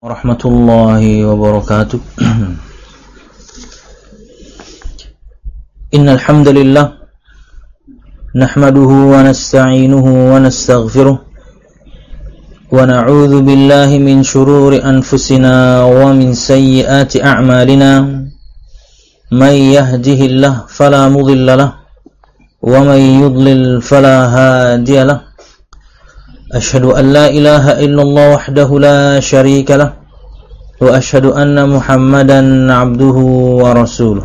warahmatullahi wabarakatuh. Innal hamdalillah nahmaduhu wa nasta'inuhu wa nastaghfiruh wa na'udzu billahi min shururi anfusina wa min sayyiati a'malina. May yahdihillahu fala mudilla lahu wa may yudlil fala hadiya lahu. Ashhadu an la ilaha illallah wahdahu la syarika lah wa ashhadu anna Muhammadan abduhu wa rasuluh.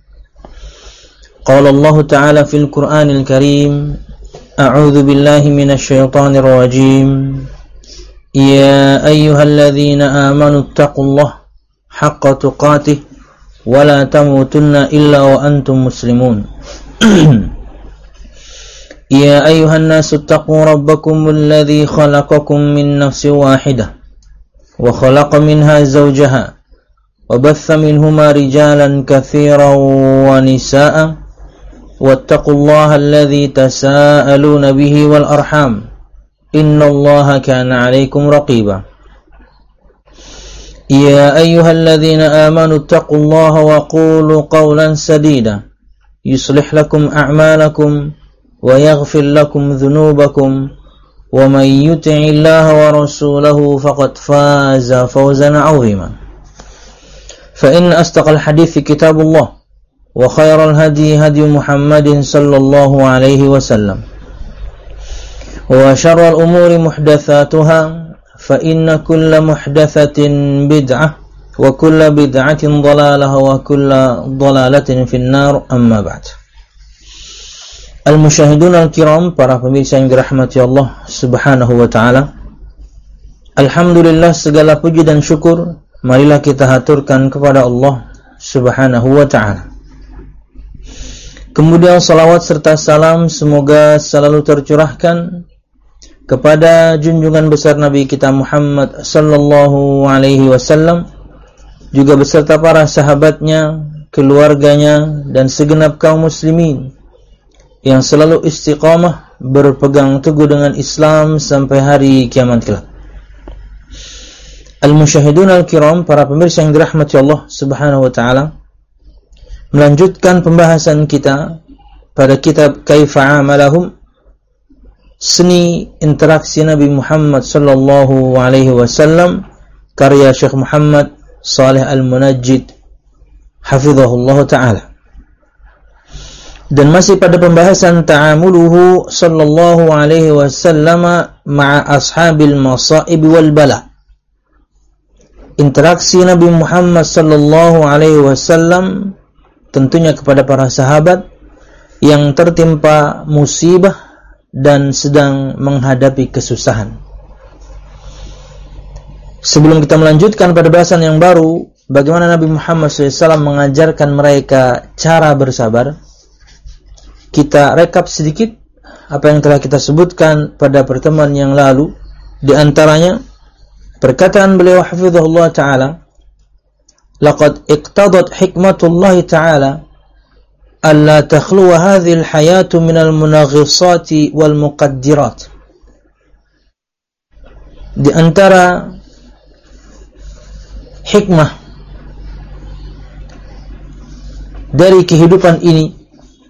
Qala Allah Ta'ala fil Qur'anil Karim, a'udzu billahi minasy syaithanir rajim. Ya ayyuhalladzina amanu taqullaha haqqa tuqatih wa la tamutunna illa wa antum muslimun. يا أيها الناس اتقوا ربكم الذي خلقكم من نفس واحدة وخلق منها زوجها وبث منهما رجالا كثيرا ونساء واتقوا الله الذي تساءلون به والأرحام إن الله كان عليكم رقيبا يا أيها الذين آمنوا اتقوا الله وقولوا قولا سديدا يصلح لكم أعمالكم ويغفر لكم ذنوبكم ومن يطع الله ورسوله فقد فاز فوزا عظيما فإن أصدق الحديث كتاب الله وخير الهدي هدي محمد صلى الله عليه وسلم وشر الأمور محدثاتها فإن كل محدثة بدعة وكل بدعة ضلالة وكل ضلالة في النار أما بعد. Al-musyahidun al-kiram, para pemirsa yang dirahmati Allah subhanahu wa ta'ala, alhamdulillah, segala puji dan syukur marilah kita haturkan kepada Allah subhanahu wa ta'ala. Kemudian salawat serta salam semoga selalu tercurahkan kepada junjungan besar Nabi kita Muhammad sallallahu alaihi wasallam, juga beserta para sahabatnya, keluarganya, dan segenap kaum muslimin yang selalu istiqamah berpegang teguh dengan Islam sampai hari kiamat kelak. Al-musyahidun al-kiram, para pemirsa yang dirahmati Allah subhanahu wa ta'ala, melanjutkan pembahasan kita pada kitab Kaifa Amalahum, seni interaksi Nabi Muhammad sallallahu alaihi wasallam, karya Syekh Muhammad Saleh Al-Munajjid hafizahullah ta'ala. Dan masih pada pembahasan ta'amuluhu sallallahu alaihi wasallam ma'a ashabil masa'ib wal bala. Interaksi Nabi Muhammad sallallahu alaihi wasallam tentunya kepada para sahabat yang tertimpa musibah dan sedang menghadapi kesusahan. Sebelum kita melanjutkan pada bahasan yang baru, bagaimana Nabi Muhammad SAW mengajarkan mereka cara bersabar, kita rekap sedikit apa yang telah kita sebutkan pada pertemuan yang lalu. Di antaranya perkataan beliau hafizahullah ta'ala, laqad iqtadat hikmatullah ta'ala alla takhluwa hadhihi al-hayatu min al-munaghisati wal muqaddirat. Di antara hikmah dari kehidupan ini,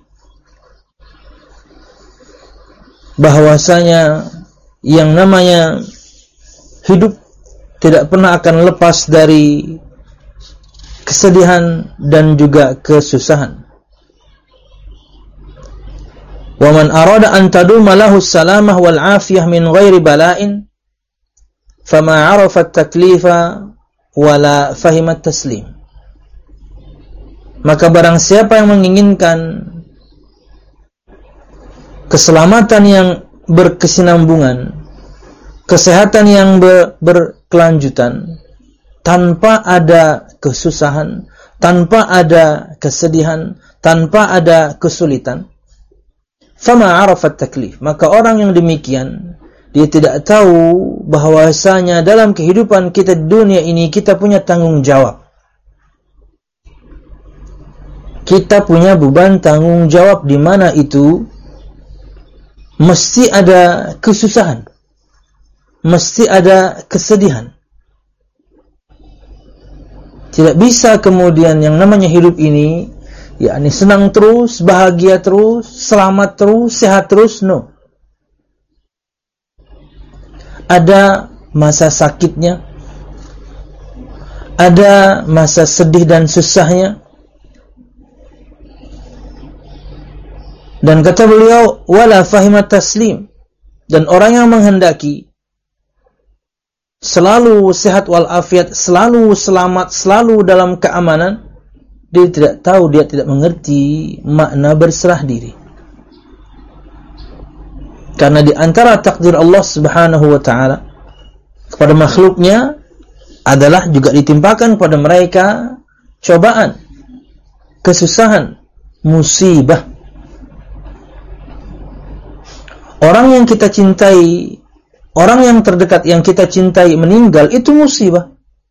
bahwasanya yang namanya hidup tidak pernah akan lepas dari kesedihan dan juga kesusahan. Wa man arada an taduma lahu salamah wal afiyah min ghairi bala'in fama 'arafa at-taklifa wala fahima at-taslim. Maka barang siapa yang menginginkan keselamatan yang berkesinambungan, kesehatan yang berkelanjutan, tanpa ada kesusahan, tanpa ada kesedihan, tanpa ada kesulitan, fama arafat taklif, maka orang yang demikian dia tidak tahu bahwasanya dalam kehidupan kita di dunia ini kita punya tanggung jawab. Kita punya beban tanggung jawab, di mana itu mesti ada kesusahan, mesti ada kesedihan. Tidak bisa kemudian yang namanya hidup ini yakni senang terus, bahagia terus, selamat terus, sehat terus. No. Ada masa sakitnya, ada masa sedih dan susahnya. Dan kata beliau, wala fahimat taslim. Dan orang yang menghendaki selalu sehat walafiat, selalu selamat, selalu dalam keamanan, dia tidak tahu, dia tidak mengerti makna berserah diri. Karena di antara takdir Allah Subhanahu wa taala kepada makhluknya adalah juga ditimpakan kepada mereka cobaan, kesusahan, musibah. Orang yang kita cintai, orang yang terdekat yang kita cintai meninggal, itu musibah.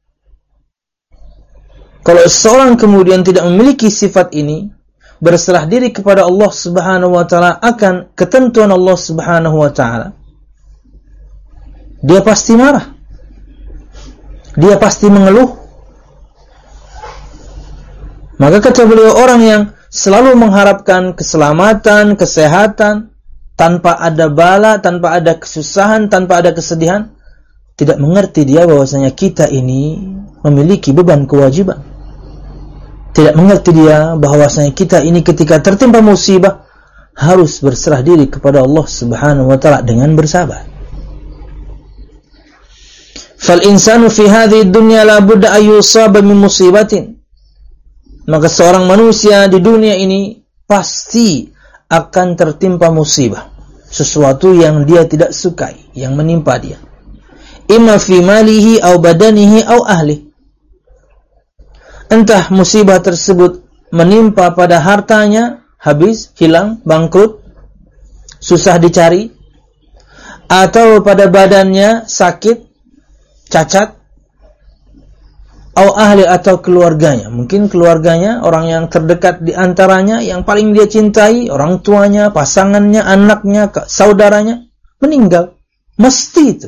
Kalau seorang kemudian tidak memiliki sifat ini, berserah diri kepada Allah Subhanahu wa taala akan ketentuan Allah Subhanahu wa taala, dia pasti marah. Dia pasti mengeluh. Maka kata beliau, orang yang selalu mengharapkan keselamatan, kesehatan, tanpa ada bala, tanpa ada kesusahan, tanpa ada kesedihan, tidak mengerti dia bahwasanya kita ini memiliki beban kewajiban. Tidak mengerti dia bahwasanya kita ini ketika tertimpa musibah harus berserah diri kepada Allah Subhanahu wa taala dengan bersabar. Fal insanu fi hadhihi dunya la budda ay yusaba min musibatin. Maka seorang manusia di dunia ini pasti akan tertimpa musibah, sesuatu yang dia tidak sukai yang menimpa dia. Imma fi malihi aw badanihi aw ahli. Entah musibah tersebut menimpa pada hartanya, habis, hilang, bangkrut, susah dicari, atau pada badannya sakit, cacat, atau ahli atau keluarganya. Mungkin keluarganya, orang yang terdekat di antaranya, yang paling dia cintai, orang tuanya, pasangannya, anaknya, saudaranya, meninggal. Mesti itu.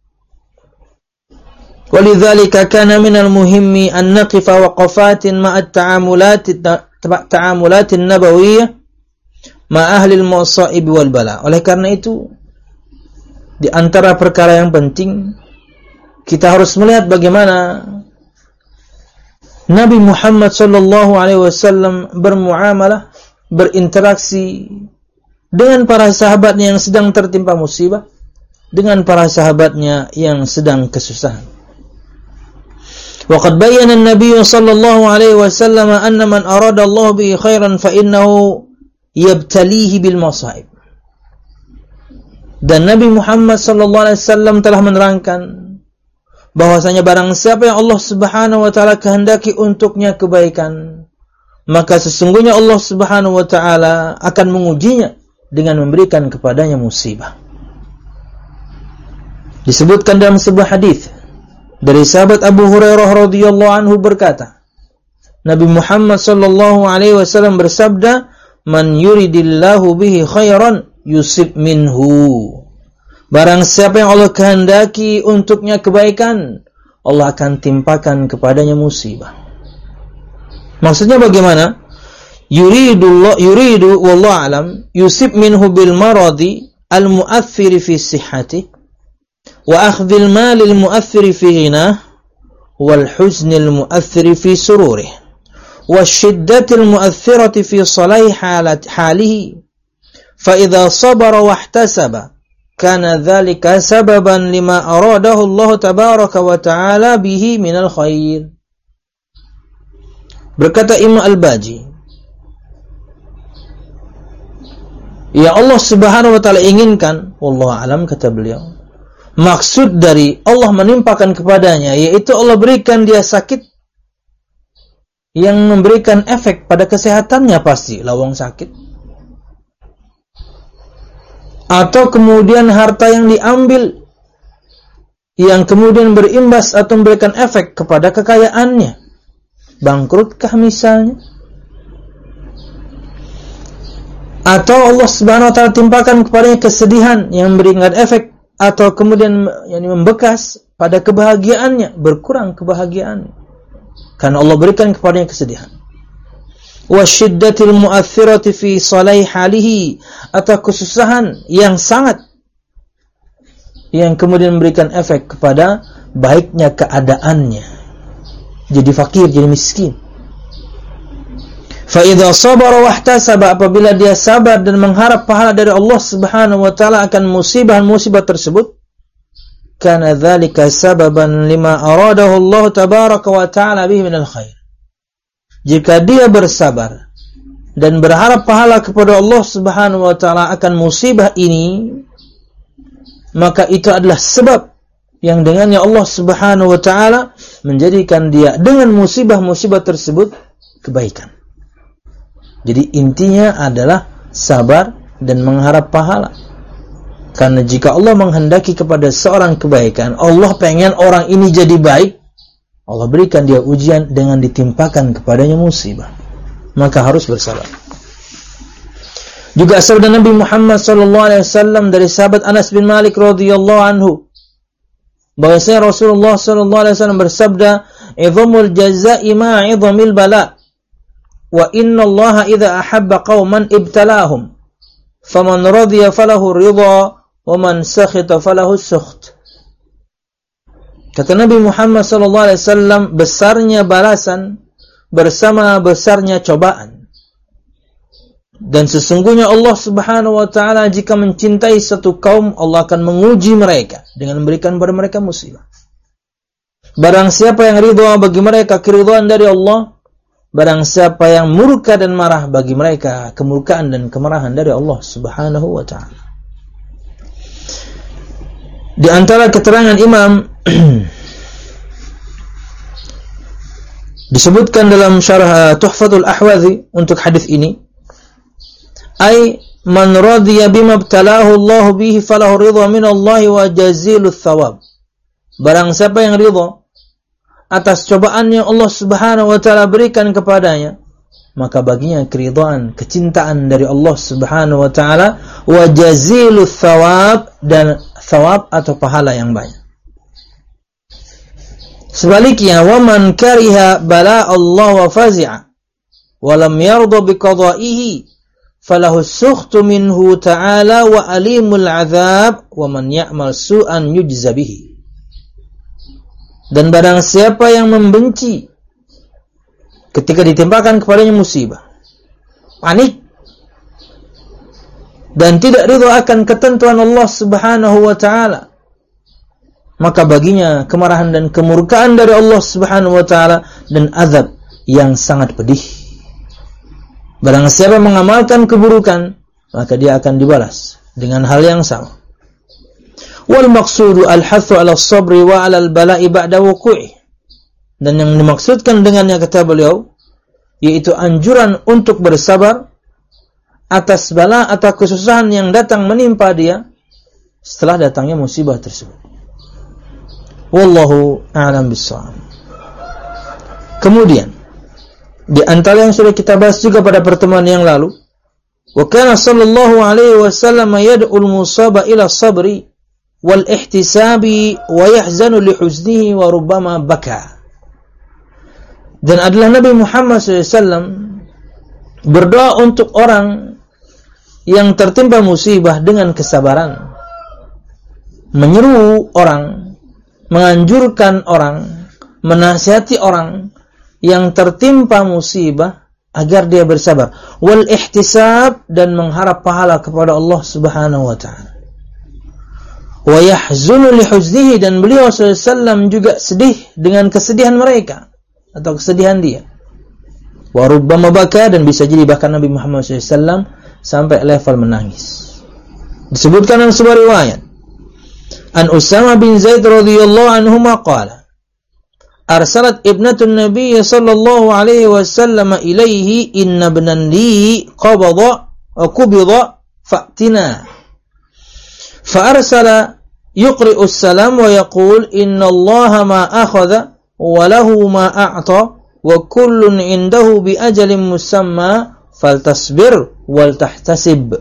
Walidzalika kana minal muhimmi an naqifa waqafatin ma'at ta'amulatin nabawiyyah ma ahli al-masa'ib wal bala. Oleh karena itu, di antara perkara yang penting, kita harus melihat bagaimana Nabi Muhammad sallallahu alaihi wasallam bermuamalah, berinteraksi dengan para sahabatnya yang sedang tertimpa musibah, dengan para sahabatnya yang sedang kesusahan. Wa qad bayyana an-nabiy sallallahu alaihi wasallam anna man arada Allah bihi khairan fa innahu yabtalihi bil masaib. Dan Nabi Muhammad sallallahu alaihi wasallam telah menerangkan bahwasanya barang siapa yang Allah Subhanahu wa taala kehendaki untuknya kebaikan, maka sesungguhnya Allah Subhanahu wa taala akan mengujinya dengan memberikan kepadanya musibah. Disebutkan dalam sebuah hadis dari sahabat Abu Hurairah radhiyallahu anhu berkata, Nabi Muhammad sallallahu alaihi wasallam bersabda, "Man yuridillahu bihi khairan yusib minhu." Barang siapa yang Allah kehendaki untuknya kebaikan, Allah akan timpakan kepadanya musibah. Maksudnya bagaimana? Yuridu wallahu alam yusib minhu bil maradi al mu'aththir fi sihhati wa akhdhil mal al mu'aththir fi ghinah wal huzn al mu'aththir fi sururih wa shiddati al mu'aththirati fi salahi halihi fa idza sabara wa ihtasaba kana dzalika sababan lima aradahu Allah tabaraka wa ta'ala bihi minal khair. Berkata Imam Al-Baji, ya Allah Subhanahu wa ta'ala inginkan, wallahu alam, kata beliau, maksud dari Allah menimpakan kepadanya yaitu Allah berikan dia sakit yang memberikan efek pada kesehatannya, pasti lawang sakit, atau kemudian harta yang diambil yang kemudian berimbas atau memberikan efek kepada kekayaannya, bangkrutkah misalnya, atau Allah Subhanahu wa taala timpakan kepadanya kesedihan yang memberikan efek atau kemudian membekas pada kebahagiaannya, berkurang kebahagiaannya. karena Allah berikan kepadanya kesedihan. Wa syiddatil mu'athirati fi salih halihi, atau kesusahan yang sangat yang kemudian memberikan efek kepada baiknya keadaannya. Jadi fakir, jadi miskin. Fa idza sabara wahtasaba, apabila dia sabar dan mengharap pahala dari Allah Subhanahu wa taala akan musibah tersebut, kana dzalika sababan lima aradahu Allah tabaraka wa taala bihi minal khair. Jika dia bersabar dan berharap pahala kepada Allah Subhanahu wa taala akan musibah ini, maka itu adalah sebab yang dengannya Allah Subhanahu wa taala menjadikan dia dengan musibah-musibah tersebut kebaikan. Jadi intinya adalah sabar dan mengharap pahala. Karena jika Allah menghendaki kepada seorang kebaikan, Allah pengen orang ini jadi baik, Allah berikan dia ujian dengan ditimpakan kepadanya musibah. Maka harus bersabar. Juga sabda Nabi Muhammad SAW dari sahabat Anas bin Malik radhiyallahu anhu, bahwasanya Rasulullah SAW bersabda, "Idhamul jazaa'i ma 'idhamil bala'. Wa inna Allah idza ahabba qauman ibtalahum. Faman radiya falahu ridha wa man sakhita falahu sukht." Kata Nabi Muhammad SAW, besarnya balasan bersama besarnya cobaan. Dan sesungguhnya Allah Subhanahu wa taala jika mencintai satu kaum, Allah akan menguji mereka dengan memberikan kepada mereka musibah. Barang siapa yang ridha bagi mereka keridhaan dari Allah, barang siapa yang murka dan marah bagi mereka kemurkaan dan kemarahan dari Allah Subhanahu wa taala. Di antara keterangan Imam disebutkan dalam syarah Tuhfatul Ahwazi untuk hadis ini, ay man radiya bima ibtalahu Allah bihi falahu ridha min Allah wa jazilul thawab. Barang siapa yang ridha atas cobaan yang Allah Subhanahu wa taala berikan kepadanya, maka baginya keridhaan, kecintaan dari Allah Subhanahu wa taala, wa jazilul thawab, dan thawab atau pahala yang banyak. Sebaliknya, wa man kariha bala Allah wa fazi'a wa lam yarda bi qada'ihi falahu sukhtu minhu ta'ala wa alimul 'adzab wa man ya'mal su'an yujza bihi. Dan barang siapa yang membenci ketika ditimpakan kepadanya musibah, panik, dan tidak ridha akan ketentuan Allah Subhanahu wa taala, maka baginya kemarahan dan kemurkaan dari Allah Subhanahu wa taala dan azab yang sangat pedih. Barang siapa mengamalkan keburukan, maka dia akan dibalas dengan hal yang sama. Wal maqsudu al-hathu 'ala as-sabri wa 'ala al-bala'i ba'da wuqu'i. Dan yang dimaksudkan dengannya, kata beliau, yaitu anjuran untuk bersabar atas bala atau kesusahan yang datang menimpa dia setelah datangnya musibah tersebut. Wallahu a'lam bissawab. Kemudian di antara yang sudah kita bahas juga pada pertemuan yang lalu, wa kana sallallahu alaihi wasallam yad'ul musaba ila sabri wal ihtisabi wa yahzanu li huznihi wa rubbama baka. Dan adalah Nabi Muhammad SAW berdoa untuk orang yang tertimpa musibah dengan kesabaran, menyeru orang, menganjurkan orang, menasihati orang yang tertimpa musibah agar dia bersabar, wal ihtisab, dan mengharap pahala kepada Allah Subhanahu wa taala. Wa yahzunu li huznihi, dan beliau SAW juga sedih dengan kesedihan mereka atau kesedihan dia. Wa rubbama baka, dan bisa jadi bahkan Nabi Muhammad SAW sampai level menangis. Disebutkan dalam sebuah riwayat, an Usama bin Zaid radhiyallahu anhu qala, arsalat ibnatun Nabi sallallahu alaihi wasallam ilaihi inna ibnan li qabada wa qubida fa'tina. Fa'arsala yuqri'u as-salam wa yaqul inna Allaha ma akhadha wa lahu ma a'ta wa kullun indahu bi ajalin musamma faltasbir wal tahtasib.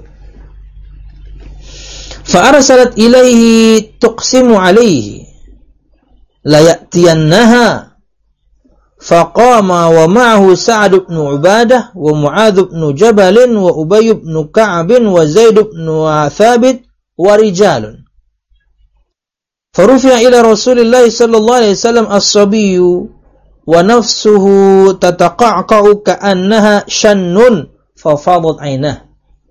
Fa'arsalat ilaihi tuqsimu alaihi la ya'tiyannaha faqama wa ma'ahu Sa'ad bin Ubadah wa Mu'adz bin Jabal wa Ubay bin Ka'ab wa Zaid bin Thabit wa rijalun. Farufi'a ila Rasulillah sallallahu alaihi wasallam as-sabiyyu wa nafsuhu tataqa'qa'u ka'annaha shannun fafadat 'ainah.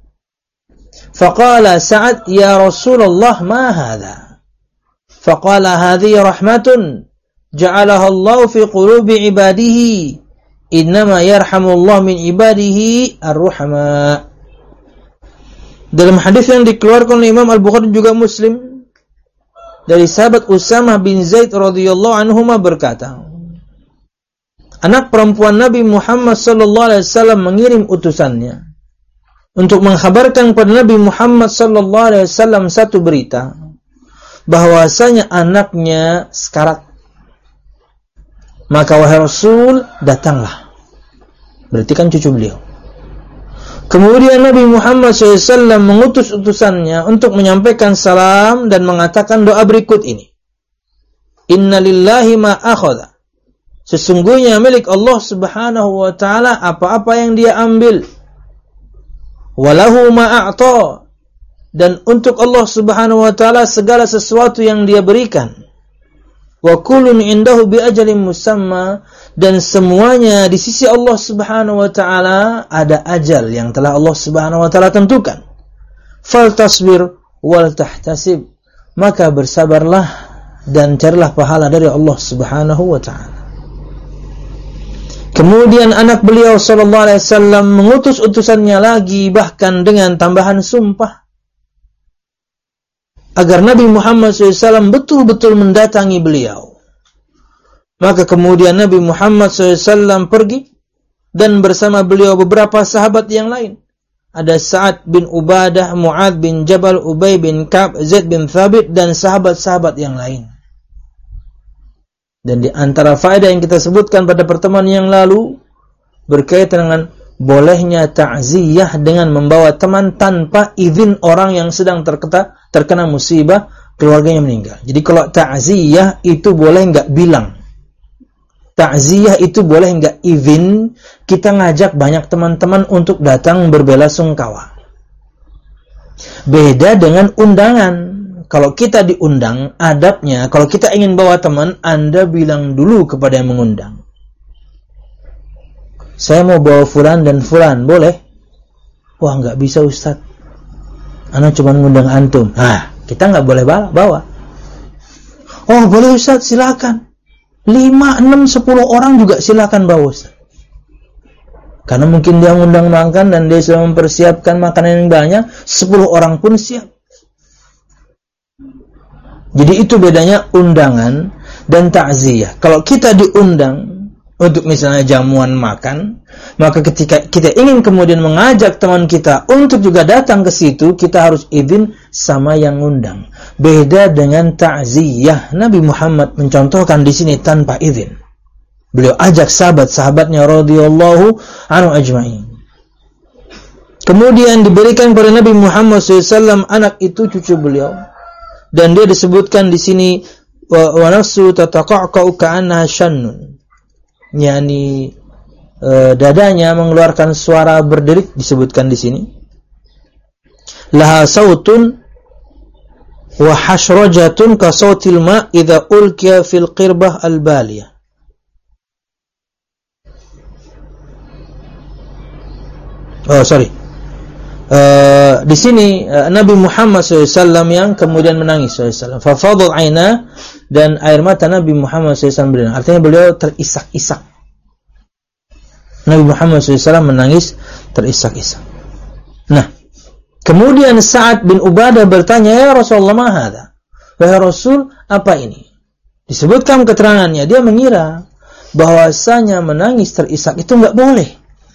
Faqala Sa'ad ya Rasulullah ma hadha? Faqala hadhihi rahmatun ja'alaha Allah fi qulubi ibadihi. Innama yarhamullah min ibadihi ar-ruhama. Dalam hadis yang dikeluarkan oleh Imam Al-Bukhari juga Muslim dari sahabat Usamah bin Zaid radhiyallahu anhuma berkata, anak perempuan Nabi Muhammad sallallahu alaihi wasallam mengirim utusannya untuk mengkhabarkan kepada Nabi Muhammad sallallahu alaihi wasallam satu berita bahwasanya anaknya sekarat. Maka wahai Rasul, datanglah. Berarti kan cucu beliau. Kemudian Nabi Muhammad SAW mengutus utusannya untuk menyampaikan salam dan mengatakan doa berikut ini. Inna lillahi ma akhadha. Sesungguhnya milik Allah Subhanahu wa taala apa-apa yang dia ambil. Walahu ma a'ta. Dan untuk Allah Subhanahu wa taala segala sesuatu yang dia berikan. Wa kullun indahu bi ajalin musamma, dan semuanya di sisi Allah Subhanahu wa taala ada ajal yang telah Allah Subhanahu wa taala tentukan. Fal tasbir wal tahtasib, maka bersabarlah dan carilah pahala dari Allah Subhanahu wa taala. Kemudian anak beliau sallallahu alaihi wasallam mengutus utusannya lagi, bahkan dengan tambahan sumpah, agar Nabi Muhammad SAW betul-betul mendatangi beliau. Maka kemudian Nabi Muhammad SAW pergi dan bersama beliau beberapa sahabat yang lain. Ada Sa'ad bin Ubadah, Mu'adz bin Jabal, Ubay bin Ka'ab, Zaid bin Thabit, dan sahabat-sahabat yang lain. Dan di antara faedah yang kita sebutkan pada pertemuan yang lalu berkaitan dengan bolehnya ta'ziyah dengan membawa teman tanpa izin orang yang sedang terkena musibah, keluarganya meninggal. Jadi kalau ta'ziyah itu boleh enggak bilang. Ta'ziyah itu boleh enggak izin, kita ngajak banyak teman-teman untuk datang berbelasungkawa. Beda dengan undangan. Kalau kita diundang, adabnya kalau kita ingin bawa teman, Anda bilang dulu kepada yang mengundang. Saya mau bawa fulan dan fulan, boleh? Wah, nggak bisa Ustaz. Ana cuma ngundang antum. Nah, kita nggak boleh bawa. Oh, boleh Ustaz, silakan. 5, 6, 10 orang juga silakan bawa Ustaz. Karena mungkin dia ngundang makan dan dia sudah mempersiapkan makanan yang banyak, 10 orang pun siap. Jadi itu bedanya undangan dan ta'ziyah. Kalau kita diundang untuk misalnya jamuan makan, maka ketika kita ingin kemudian mengajak teman kita untuk juga datang ke situ, kita harus izin sama yang ngundang. Beda dengan ta'ziyah. Nabi Muhammad mencontohkan di sini tanpa izin. Beliau ajak sahabat-sahabatnya radhiyallahu anhu ajma'in. Kemudian diberikan kepada Nabi Muhammad SAW anak itu cucu beliau, dan dia disebutkan di sini wa nafsu tataqa'qa'u ka'annaha shannun. Yani dadanya mengeluarkan suara berderik, disebutkan di sini. Laha sautun wa hashrajatun ka sautil ma' idza ulqiya fil qirbah al baliyah. Di sini Nabi Muhammad SAW yang kemudian menangis SAW. Fafadul aina, dan air mata Nabi Muhammad SAW berdiri. Artinya beliau terisak-isak. Nabi Muhammad SAW menangis terisak-isak. Nah, kemudian Sa'ad bin Ubadah bertanya, ya Rasulullah, ma hadha? Wahai Rasul, apa ini? Disebutkan keterangannya, dia mengira bahwasanya menangis terisak itu enggak boleh.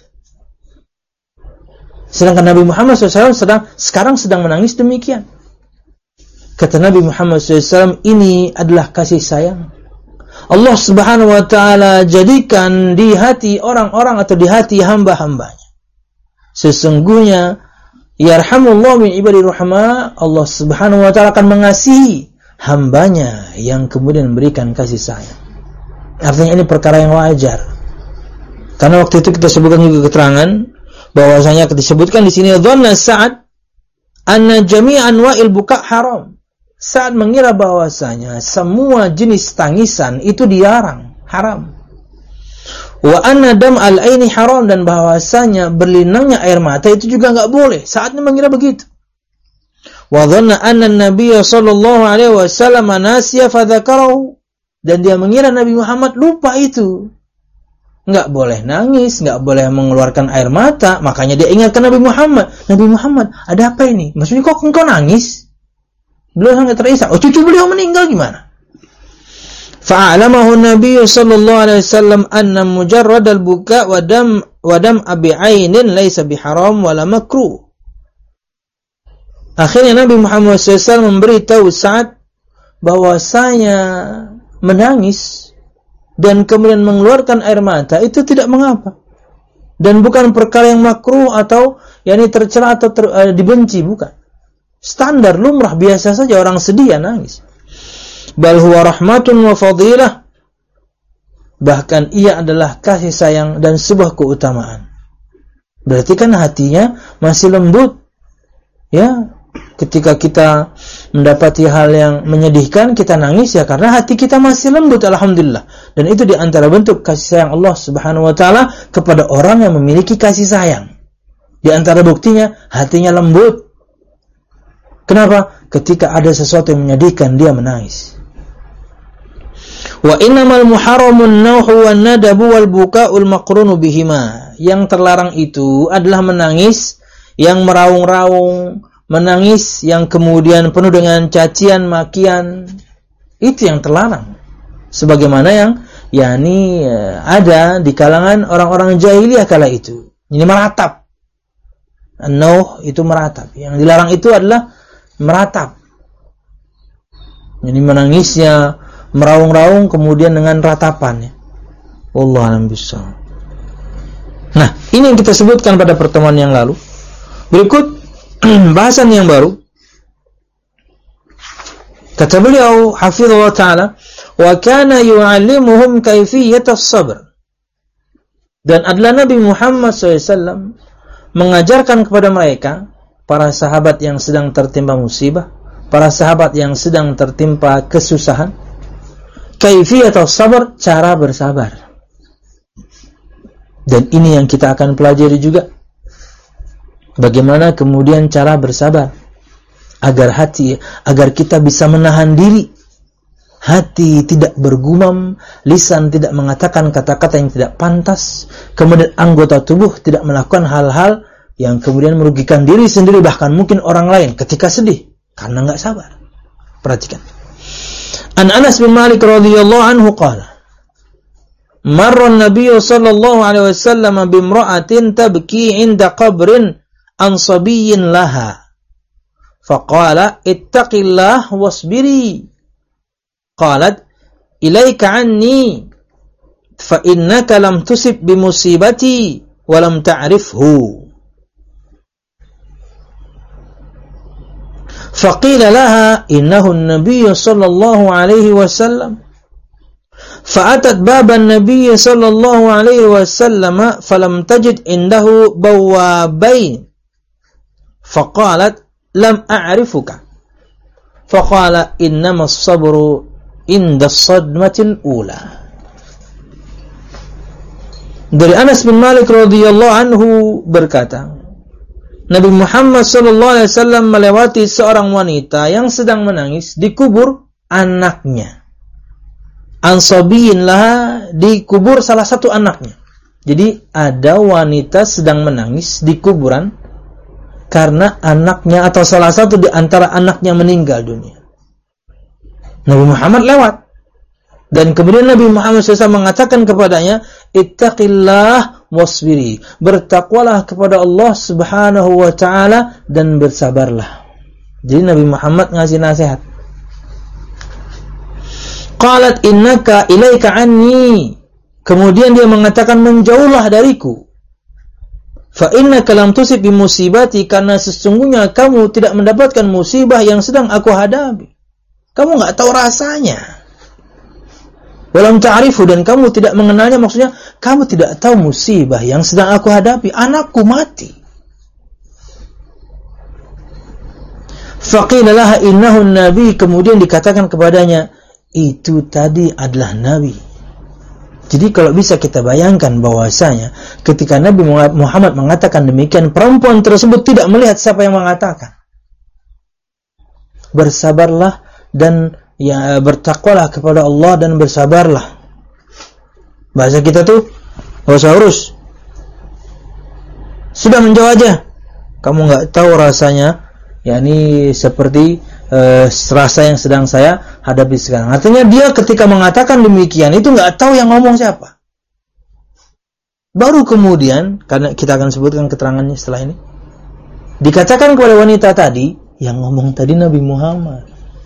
Sedangkan Nabi Muhammad SAW sekarang sedang menangis demikian. Kata Nabi Muhammad SAW, ini adalah kasih sayang. Allah Subhanahu wa ta'ala jadikan di hati orang-orang atau di hati hamba-hambanya. Sesungguhnya, yarhamullah min ibadi rahmah, Allah Subhanahu wa ta'ala akan mengasihi hambanya yang kemudian memberikan kasih sayang. Artinya ini perkara yang wajar. Karena waktu itu kita sebutkan juga keterangan bahwasanya disebutkan di sini dhanna Sa'ad anna jami' anwa'il buka haram. Sa'ad mengira bahwasanya semua jenis tangisan itu dilarang, haram. Wa anna dam al-aini haram, dan bahwasanya berlinangnya air mata itu juga enggak boleh. Sa'ad mengira begitu. Wa dhanna anna an-nabiy sallallahu alaihi wasallam nasiya fa dzakarahu, dan dia mengira Nabi Muhammad lupa itu. Enggak boleh nangis, enggak boleh mengeluarkan air mata, makanya dia ingatkan Nabi Muhammad. Nabi Muhammad, ada apa ini? Maksudnya kok engkau nangis? Beliau sangat terisak. Oh, cucu beliau meninggal gimana? Fa'alamahu Nabi sallallahu alaihi wasallam anna mujarrad al-buka wa dam abi ainin laisa biharam wala makruh. Akhirnya Nabi Muhammad SAW memberitahu Sa'ad bahwasanya menangis dan kemudian mengeluarkan air mata itu tidak mengapa, dan bukan perkara yang makruh atau yakni tercela atau dibenci, bukan. Standar lumrah biasa saja orang sedih ya nangis. Bal huwa rahmatun wa fadilah, bahkan ia adalah kasih sayang dan sebuah keutamaan. Berarti kan hatinya masih lembut, ya. Ketika kita mendapati hal yang menyedihkan, kita nangis ya karena hati kita masih lembut, alhamdulillah. Dan itu di antara bentuk kasih sayang Allah Subhanahu wa taala kepada orang yang memiliki kasih sayang. Di antara buktinya hatinya lembut. Kenapa? Ketika ada sesuatu yang menyedihkan dia menangis. Wa innamal muharramun nauhu wan nadabu wal buka'ul maqrunu bihima. Yang terlarang itu adalah menangis yang meraung-raung, menangis yang kemudian penuh dengan cacian, makian. Itu yang terlarang. Sebagaimana yang yakni ada di kalangan orang-orang jahiliyah kala itu. Ini meratap. An-nauh itu meratap. Yang dilarang itu adalah meratap. Jadi menangisnya meraung-raung kemudian dengan ratapannya. Wallahu a'lam bishawab. Nah, ini yang kita sebutkan pada pertemuan yang lalu. Berikut bahasan yang baru. Kata beliau hafizahullah ta'ala, wa kana yu'allimuhum kaifiyyat as-sabr. Dan adalah Nabi Muhammad SAW mengajarkan kepada mereka, para sahabat yang sedang tertimpa musibah, para sahabat yang sedang tertimpa kesusahan, kaifiyyat as-sabr, cara bersabar. Dan ini yang kita akan pelajari juga. Bagaimana kemudian cara bersabar agar kita bisa menahan diri, hati tidak bergumam, lisan tidak mengatakan kata-kata yang tidak pantas, kemudian anggota tubuh tidak melakukan hal-hal yang kemudian merugikan diri sendiri, bahkan mungkin orang lain ketika sedih karena enggak sabar. Perhatikan. An Anas bin Malik radhiyallahu anhu qala, marra an-nabiy sallallahu alaihi wasallam bimra'atin tabki 'inda qabrin an sabiyyin laha faqala ittaqillah wasbiri qalat ilaika anni fa innaka lam tusib bimusibati wa lam ta'rifhu faqila laha innahu an-nabiy sallallahu alaihi wasallam fa'atat baba an-nabiy sallallahu alaihi wasallam falam tajid indahu bawabain faqalat lam a'rifuka faqala innama as-sabru inda as-sadmatil ula. Dari Anas bin Malik radhiyallahu anhu berkata, Nabi Muhammad sallallahu alaihi wasallam melewati seorang wanita yang sedang menangis di kubur anaknya. Ansabiyin laha, dikubur salah satu anaknya. Jadi ada wanita sedang menangis di kuburan karena anaknya atau salah satu di antara anaknya meninggal dunia. Nabi Muhammad lewat, dan kemudian Nabi Muhammad SAW mengatakan kepadanya, ittaqillah wasbiri, bertakwalah kepada Allah Subhanahu wa ta'ala dan bersabarlah. Jadi Nabi Muhammad ngasih nasihat. Qalat innaka ilaika anni, kemudian dia mengatakan menjauhlah dariku. Fa innaka lam tusib bi musibati, karena sesungguhnya kamu tidak mendapatkan musibah yang sedang aku hadapi. Kamu enggak tahu rasanya. Walam ta'rifu, dan kamu tidak mengenalnya, maksudnya kamu tidak tahu musibah yang sedang aku hadapi, anakku mati. Faqila laha innahu nabi, kemudian dikatakan kepadanya, itu tadi adalah nabi. Jadi kalau bisa kita bayangkan bahwasanya ketika Nabi Muhammad mengatakan demikian, perempuan tersebut tidak melihat siapa yang mengatakan. Bersabarlah dan ya bertakwalah kepada Allah dan bersabarlah. Bahasa kita tuh gak usah urus, sudah menjauh aja. Kamu gak tahu rasanya, yakni seperti rasa yang sedang saya hadapi sekarang. Artinya dia ketika mengatakan demikian itu gak tahu yang ngomong siapa. Baru kemudian, karena kita akan sebutkan keterangannya setelah ini, dikatakan kepada wanita tadi, yang ngomong tadi Nabi Muhammad.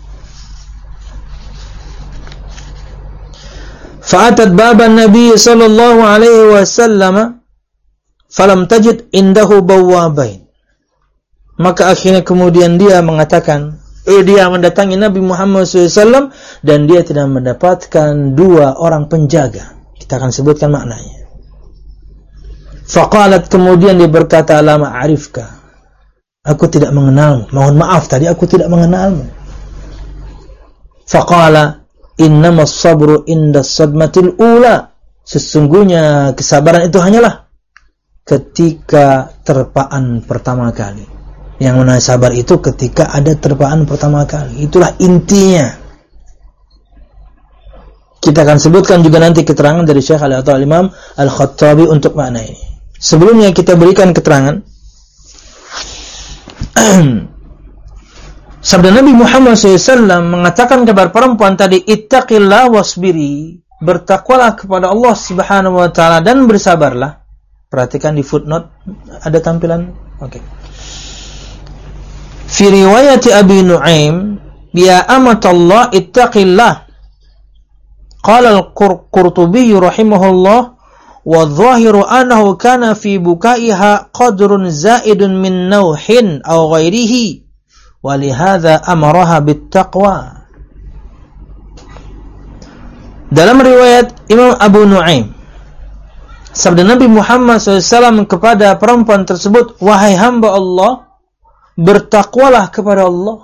Fa'atat baban Nabi sallallahu alaihi wasallam falam tajid indahu bawwabain. Maka akhirnya kemudian dia mengatakan, dia mendatangi Nabi Muhammad SAW dan dia tidak mendapatkan dua orang penjaga. Kita akan sebutkan maknanya. Faqalat, kemudian dia berkata, la ma'arifka, aku tidak mengenalmu. Mohon maaf tadi aku tidak mengenalmu. Faqala innamas sabru inda sadmatil ula, sesungguhnya kesabaran itu hanyalah ketika terpaan pertama kali. Yang mana sabar itu ketika ada terpaan pertama kali. Itulah intinya. Kita akan sebutkan juga nanti keterangan dari Syekh atau Imam Al-Khattabi untuk makna ini. Sebelumnya kita berikan keterangan sabda Nabi Muhammad SAW mengatakan kepada perempuan tadi, ittaqillah wasbiri, bertakwalah kepada Allah Subhanahu wa taala dan bersabarlah. Perhatikan di footnote ada tampilan. Oke. Fi riwayat Abi Nu'aim, ya amatallah ittaqillah. Qala al-Qurtubi rahimahullah, wa dhahiru annahu kana fi bukaiha qadrun zaidun min nauhin aw ghairihi, wa lihadza amaraha bittaqwa. Dalam riwayat Imam Abu Nu'aim, sabda Nabi Muhammad SAW kepada perempuan tersebut, wahai hamba Allah, bertakwalah kepada Allah.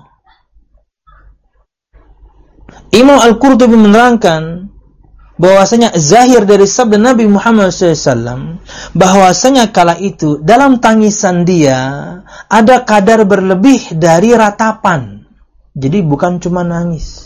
Imam Al-Qurtubi menerangkan bahwasanya zahir dari sabda Nabi Muhammad SAW, bahwasanya kala itu dalam tangisan dia ada kadar berlebih dari ratapan. Jadi bukan cuma nangis.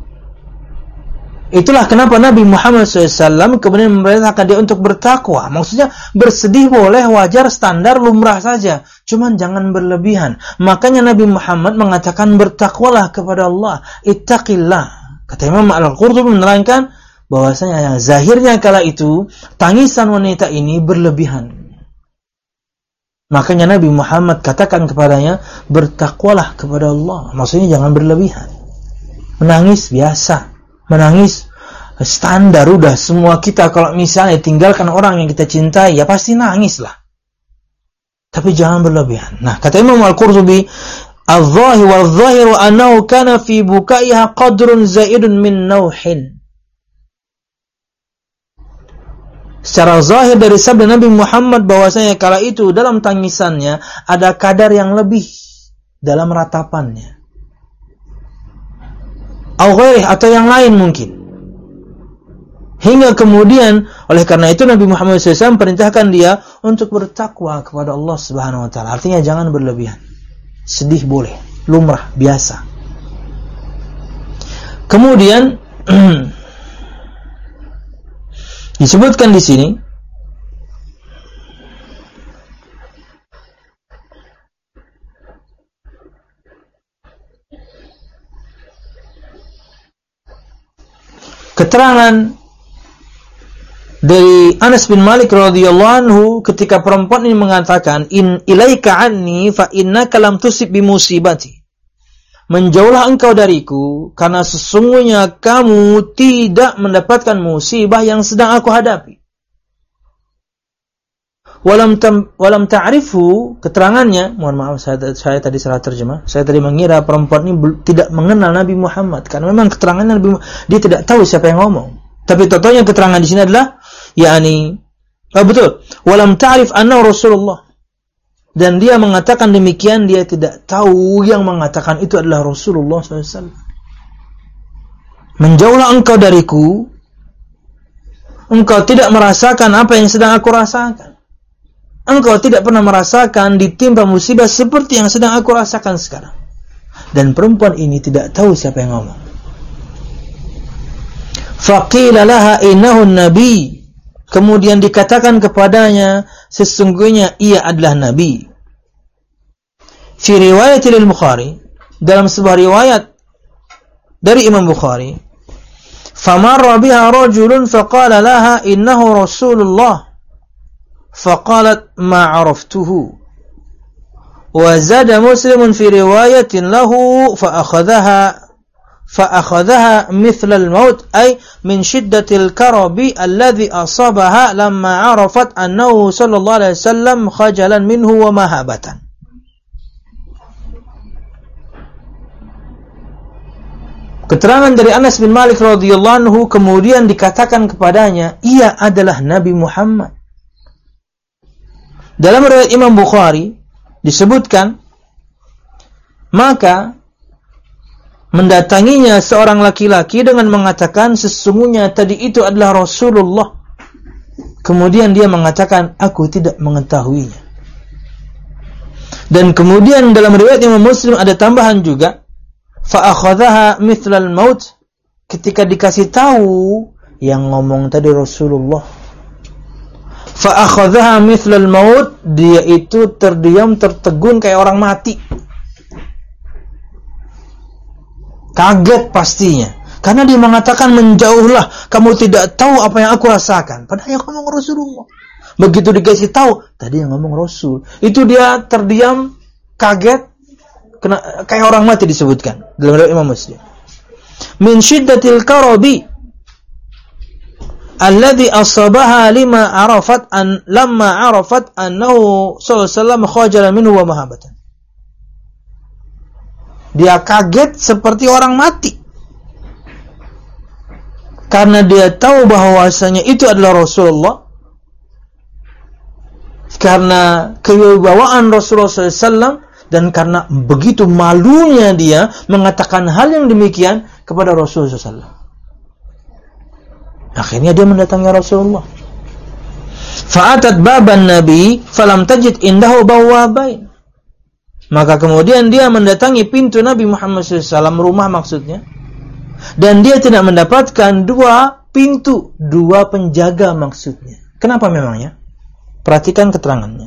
Itulah kenapa Nabi Muhammad SAW kemudian memerintahkan dia untuk bertakwa. Maksudnya bersedih boleh, wajar, standar, lumrah saja. Cuman jangan berlebihan. Makanya Nabi Muhammad mengatakan bertakwalah kepada Allah. Ittaqillah. Kata Imam Al-Qurtubi menerangkan bahwasanya yang zahirnya kala itu tangisan wanita ini berlebihan. Makanya Nabi Muhammad katakan kepadanya, bertakwalah kepada Allah. Maksudnya jangan berlebihan. Menangis biasa. Menangis standar, udah semua kita kalau misalnya tinggalkan orang yang kita cintai ya pasti nangis lah, tapi jangan berlebihan. Nah, kata Imam Al-Qurtubi, al-zahir wal-zahiru annahu kana fi bukaiha qadrun zaidun min nauhin. Secara zahir dari sabda Nabi Muhammad bahwasanya kala itu dalam tangisannya ada kadar yang lebih dalam ratapannya, atau yang lain mungkin. Hingga kemudian oleh karena itu Nabi Muhammad SAW perintahkan dia untuk bertakwa kepada Allah Subhanahu wa taala. Artinya jangan berlebihan. Sedih boleh, lumrah, biasa. Kemudian disebutkan di sini keterangan dari Anas bin Malik radhiyallahu anhu ketika perempuan ini mengatakan, in ilaika anni fa innaka lam tusib bi musibati, menjauhlah engkau dariku karena sesungguhnya kamu tidak mendapatkan musibah yang sedang aku hadapi. Walam ta'rifu, keterangannya, mohon maaf saya tadi salah terjemah. Saya tadi mengira perempuan ini tidak mengenal Nabi Muhammad karena memang keterangannya dia tidak tahu siapa yang ngomong. Tapi totalnya keterangan di sini adalah betul. Walam ta'rif annahu Rasulullah. Dan dia mengatakan demikian, dia tidak tahu yang mengatakan itu adalah Rasulullah SAW. Menjauhlah engkau dariku, engkau tidak merasakan apa yang sedang aku rasakan. Engkau tidak pernah merasakan ditimpa musibah seperti yang sedang aku rasakan sekarang. Dan perempuan ini tidak tahu siapa yang ngomong. Faqila laha innahu nabi. Kemudian dikatakan kepadanya, sesungguhnya ia adalah Nabi. Fi riwayat al-Bukhari, dalam sebuah riwayat dari Imam Bukhari, famarra biha rajulun faqala laha innahu Rasulullah. Faqalat ma 'araftuhu. Wa zada Muslim fi riwayatin lahu فأخذها مثل الموت أي من شدة الكرب الذي أصابها لما عرفت أنه صلى الله عليه وسلم خجلا منه ومهابة. Keterangan dari Anas bin Malik radhiyallahu anhu, kemudian dikatakan kepadanya, ia adalah Nabi Muhammad. Dalam riwayat Imam Bukhari disebutkan, maka mendatanginya seorang laki-laki dengan mengatakan, sesungguhnya tadi itu adalah Rasulullah. Kemudian dia mengatakan, aku tidak mengetahuinya. Dan kemudian dalam riwayat Imam Muslim ada tambahan juga, fa'akhadhaha mithlal maut. Ketika dikasih tahu yang ngomong tadi Rasulullah, fa'akhadhaha mithlal maut, dia itu terdiam, tertegun kayak orang mati. Kaget pastinya, karena dia mengatakan, menjauhlah, kamu tidak tahu apa yang aku rasakan. Padahal yang ngomong Rasulullah. Begitu dikasih tahu, tadi yang ngomong Rasul, itu dia terdiam, kaget, kayak orang mati disebutkan dalam riwayat Imam Muslim. Min syiddatil karabi alladhi asabaha lamma arafat annahu sallallahu alaihi wasallam khajala minhu wa mahabatan. Dia kaget seperti orang mati karena dia tahu bahwasanya itu adalah Rasulullah, karena kewibawaan Rasulullah SAW, dan karena begitu malunya dia mengatakan hal yang demikian kepada Rasulullah SAW. Akhirnya dia mendatangi Rasulullah. Fa'atat baban Nabi falam tajid indahu bawabain. Maka kemudian dia mendatangi pintu Nabi Muhammad SAW, rumah maksudnya, dan dia tidak mendapatkan dua pintu, dua penjaga maksudnya. Kenapa memangnya? Perhatikan keterangannya.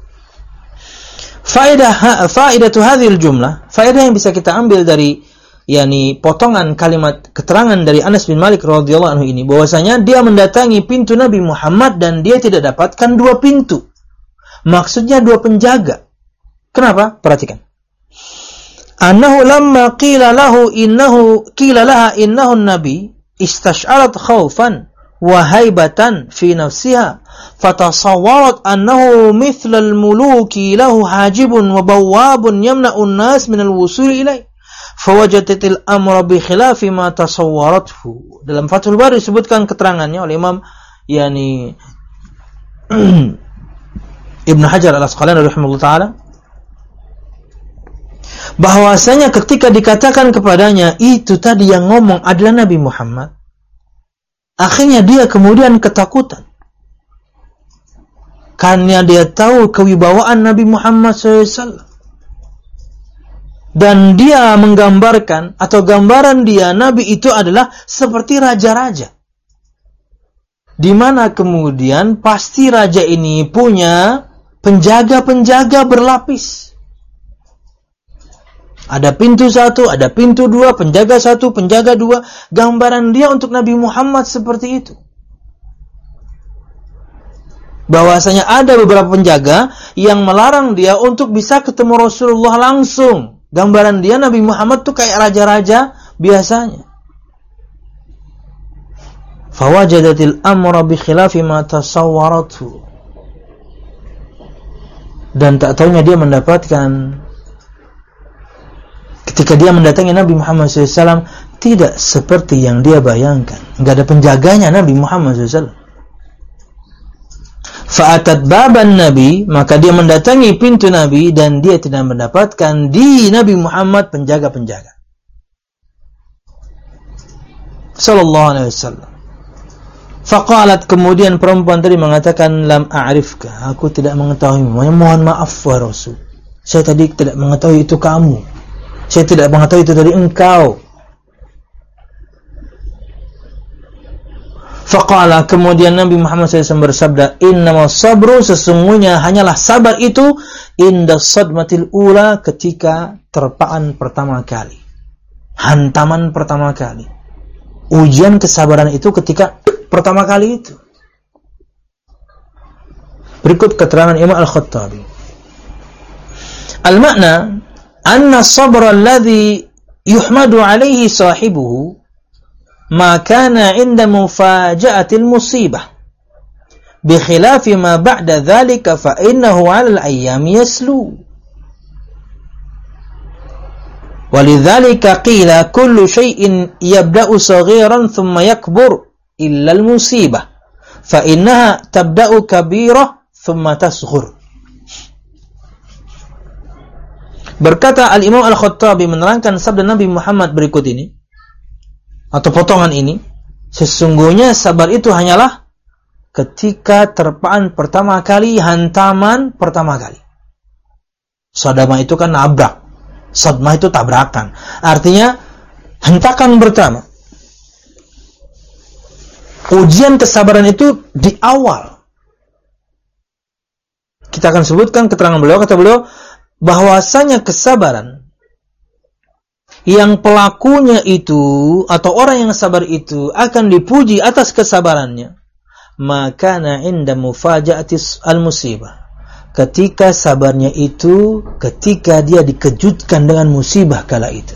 Faidatu hadhil jumlah, faedah yang bisa kita ambil dari potongan kalimat keterangan dari Anas bin Malik radhiyallahu anhu ini, bahwasanya dia mendatangi pintu Nabi Muhammad dan dia tidak dapatkan dua pintu. Maksudnya dua penjaga. Kenapa? Perhatikan. Annahu lamma qila laha innahu nabi istash'arat khawfan wa haibatan fi nafsiha fatasawwarat annahu mithla al-muluki lahu hajibun wa bawwabun yamna'u an-nas min al-wusul ilayh fawajadat al-amra bi khilafi ma tasawwarathu. Dalam Fathul Bari disebutkan keterangannya oleh Imam Ibnu Hajar Al-Asqalani rahimahullah taala, bahwasanya ketika dikatakan kepadanya itu tadi yang ngomong adalah Nabi Muhammad, akhirnya dia kemudian ketakutan karena dia tahu kewibawaan Nabi Muhammad SAW, dan dia menggambarkan atau gambaran dia Nabi itu adalah seperti raja-raja, di mana kemudian pasti raja ini punya penjaga-penjaga berlapis. Ada pintu satu, ada pintu dua, penjaga satu, penjaga dua. Gambaran dia untuk Nabi Muhammad seperti itu. Bahwasanya ada beberapa penjaga yang melarang dia untuk bisa ketemu Rasulullah langsung. Gambaran dia Nabi Muhammad tuh kayak raja-raja biasanya. Fawajadatil amra bi khilafi ma tasawwaratu. Dan tak tahunya dia mendapatkan, ketika dia mendatangi Nabi Muhammad SAW, tidak seperti yang dia bayangkan. Enggak ada penjaganya Nabi Muhammad SAW. Fa'atat baban Nabi, maka dia mendatangi pintu Nabi dan dia tidak mendapatkan di Nabi Muhammad penjaga-penjaga. Sallallahu alaihi wasallam. Faqalat, kemudian perempuan tadi mengatakan, lam a'rifka, aku tidak mengetahuimu. Mohon maaf wahai Rasul. Saya tadi tidak mengetahui itu kamu. Saya tidak mengetahui itu dari engkau. Faqala, kemudian Nabi Muhammad SAW bersabda, innama sabru, sesungguhnya hanyalah sabar itu inda sadmatil ula, ketika terpaan pertama kali, hantaman pertama kali. Ujian kesabaran itu ketika pertama kali itu. Berikut keterangan Imam Al-Khattabi. Al-makna anna sabra alladhi yuhmadu alaihi sahibuhu ma kana inda mufaja'atil musibah bi khilafi ma ba'da dhalika fa innahu 'ala al-ayyam yaslu. Walidzalika qila kullu shay'in yabda'u saghiran thumma yakbur illa al-musibah fa innaha tabda'u kabirah thumma tasghur. Berkata Al-Imam Al-Khattabi menerangkan sabda Nabi Muhammad berikut ini, atau potongan ini, sesungguhnya sabar itu hanyalah ketika terpaan pertama kali, hantaman pertama kali. Sadama itu kan nabrak, sadmah itu tabrakan, artinya hentakan pertama. Ujian kesabaran itu di awal. Kita akan sebutkan keterangan beliau, kata beliau, bahwasanya kesabaran yang pelakunya itu atau orang yang sabar itu akan dipuji atas kesabarannya, maka inda mufaja'atis al-musibah, ketika sabarnya itu ketika dia dikejutkan dengan musibah kala itu,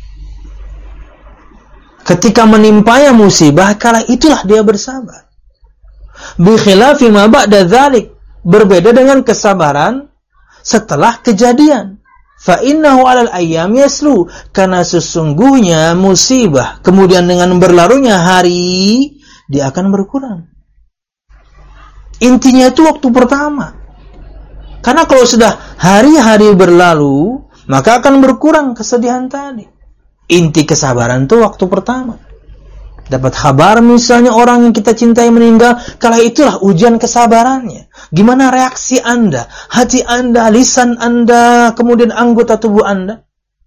ketika menimpanya musibah kala itulah dia bersabar. Bi khilafi ma ba'da dzalik, berbeda dengan kesabaran setelah kejadian. Fa innahu 'alal ayyam yaslu, karena sesungguhnya musibah kemudian dengan berlalunya hari dia akan berkurang. Intinya itu waktu pertama. Karena kalau sudah hari-hari berlalu, maka akan berkurang kesedihan tadi. Inti kesabaran itu waktu pertama. Dapat kabar misalnya orang yang kita cintai meninggal, kala itulah ujian kesabarannya. Gimana reaksi Anda, hati Anda, lisan Anda, kemudian anggota tubuh Anda?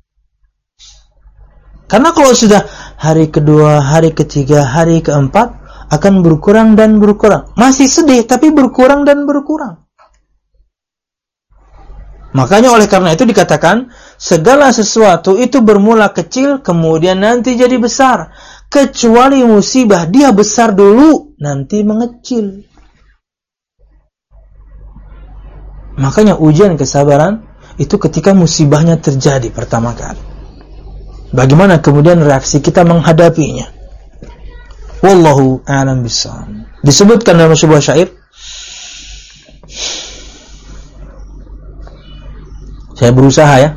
Karena kalau sudah hari kedua, hari ketiga, hari keempat, akan berkurang dan berkurang. Masih sedih, tapi berkurang dan berkurang. Makanya oleh karena itu dikatakan, segala sesuatu itu bermula kecil, kemudian nanti jadi besar. Kecuali musibah, dia besar dulu, nanti mengecil. Makanya ujian kesabaran itu ketika musibahnya terjadi pertama kali. Bagaimana kemudian reaksi kita menghadapinya? Wallahu a'lam bishawab. Disebutkan dalam sebuah syair, saya berusaha ya.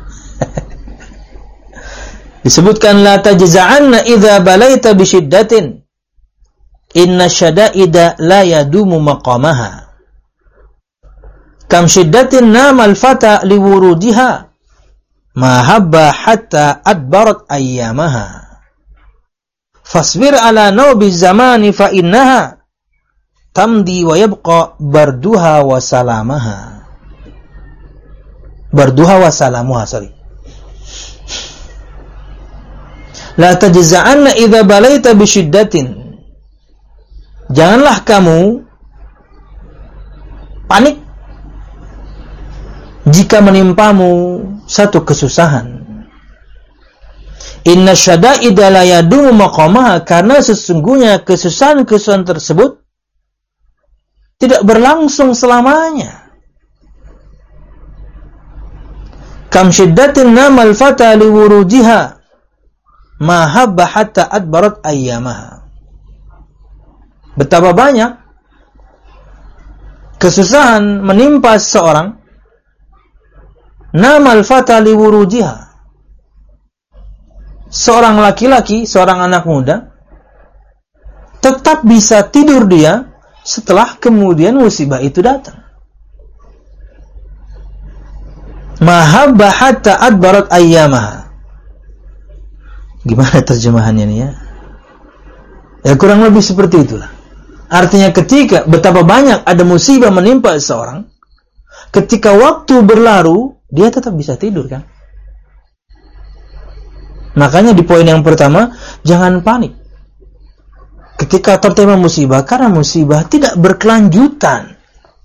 Disebutkan, la tajza'anna idza balaita bisyiddatin inna syada'ida la yadumu maqamaha kam syiddatin namal fata liwurudiha ma habba hatta adbarat ayyamaha fasbir ala nawbi zamani fa innaha tamdi wa yabqa barduha wa salamaha. Barduha wa salamuha, sorry. La tajza'anna idza balaita bisyiddatin, janganlah kamu panik jika menimpamu satu kesusahan. Inna syada'ida la yadumu maqamaha, karena sesungguhnya kesusahan-kesusahan tersebut tidak berlangsung selamanya. Kam syiddatin namal fata liwurudiha ma habba hatta adbarat ayyamaha. Betapa banyak kesusahan menimpa seseorang, namal fata liwurudiha, seorang laki-laki, seorang anak muda, tetap bisa tidur dia setelah kemudian musibah itu datang. Mahabbah hatta adbarat ayyamaha. Gimana terjemahannya nih ya? Ya kurang lebih seperti itulah. Artinya ketika betapa banyak ada musibah menimpa seseorang, ketika waktu berlalu, dia tetap bisa tidur kan? Makanya di poin yang pertama, jangan panik ketika tertimpa musibah, karena musibah tidak berkelanjutan.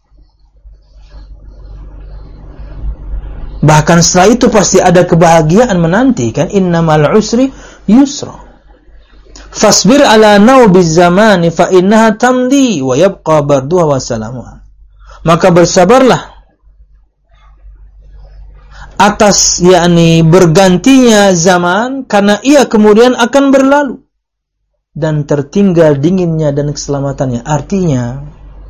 Bahkan setelah itu pasti ada kebahagiaan menanti kan? Innamal usri yusra. Fasbir ala naubiz zamani fa innaha tamdi wa yabqa barduha wa salamuha. Maka bersabarlah atas bergantinya zaman, karena ia kemudian akan berlalu dan tertinggal dinginnya dan keselamatannya. Artinya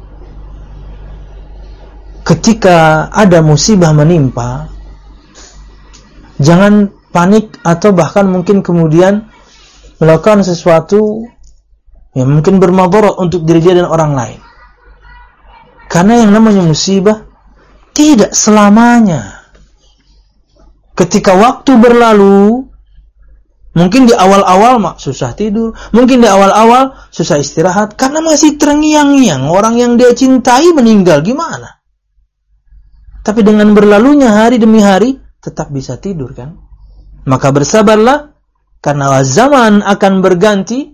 ketika ada musibah menimpa, jangan panik atau bahkan mungkin kemudian melakukan sesuatu yang mungkin bermadarat untuk diri dia dan orang lain. Karena yang namanya musibah tidak selamanya. Ketika waktu berlalu, mungkin di awal-awal susah tidur, mungkin di awal-awal susah istirahat, karena masih terngiang-ngiang orang yang dia cintai meninggal, gimana? Tapi dengan berlalunya hari demi hari, tetap bisa tidur kan? Maka bersabarlah, karena zaman akan berganti,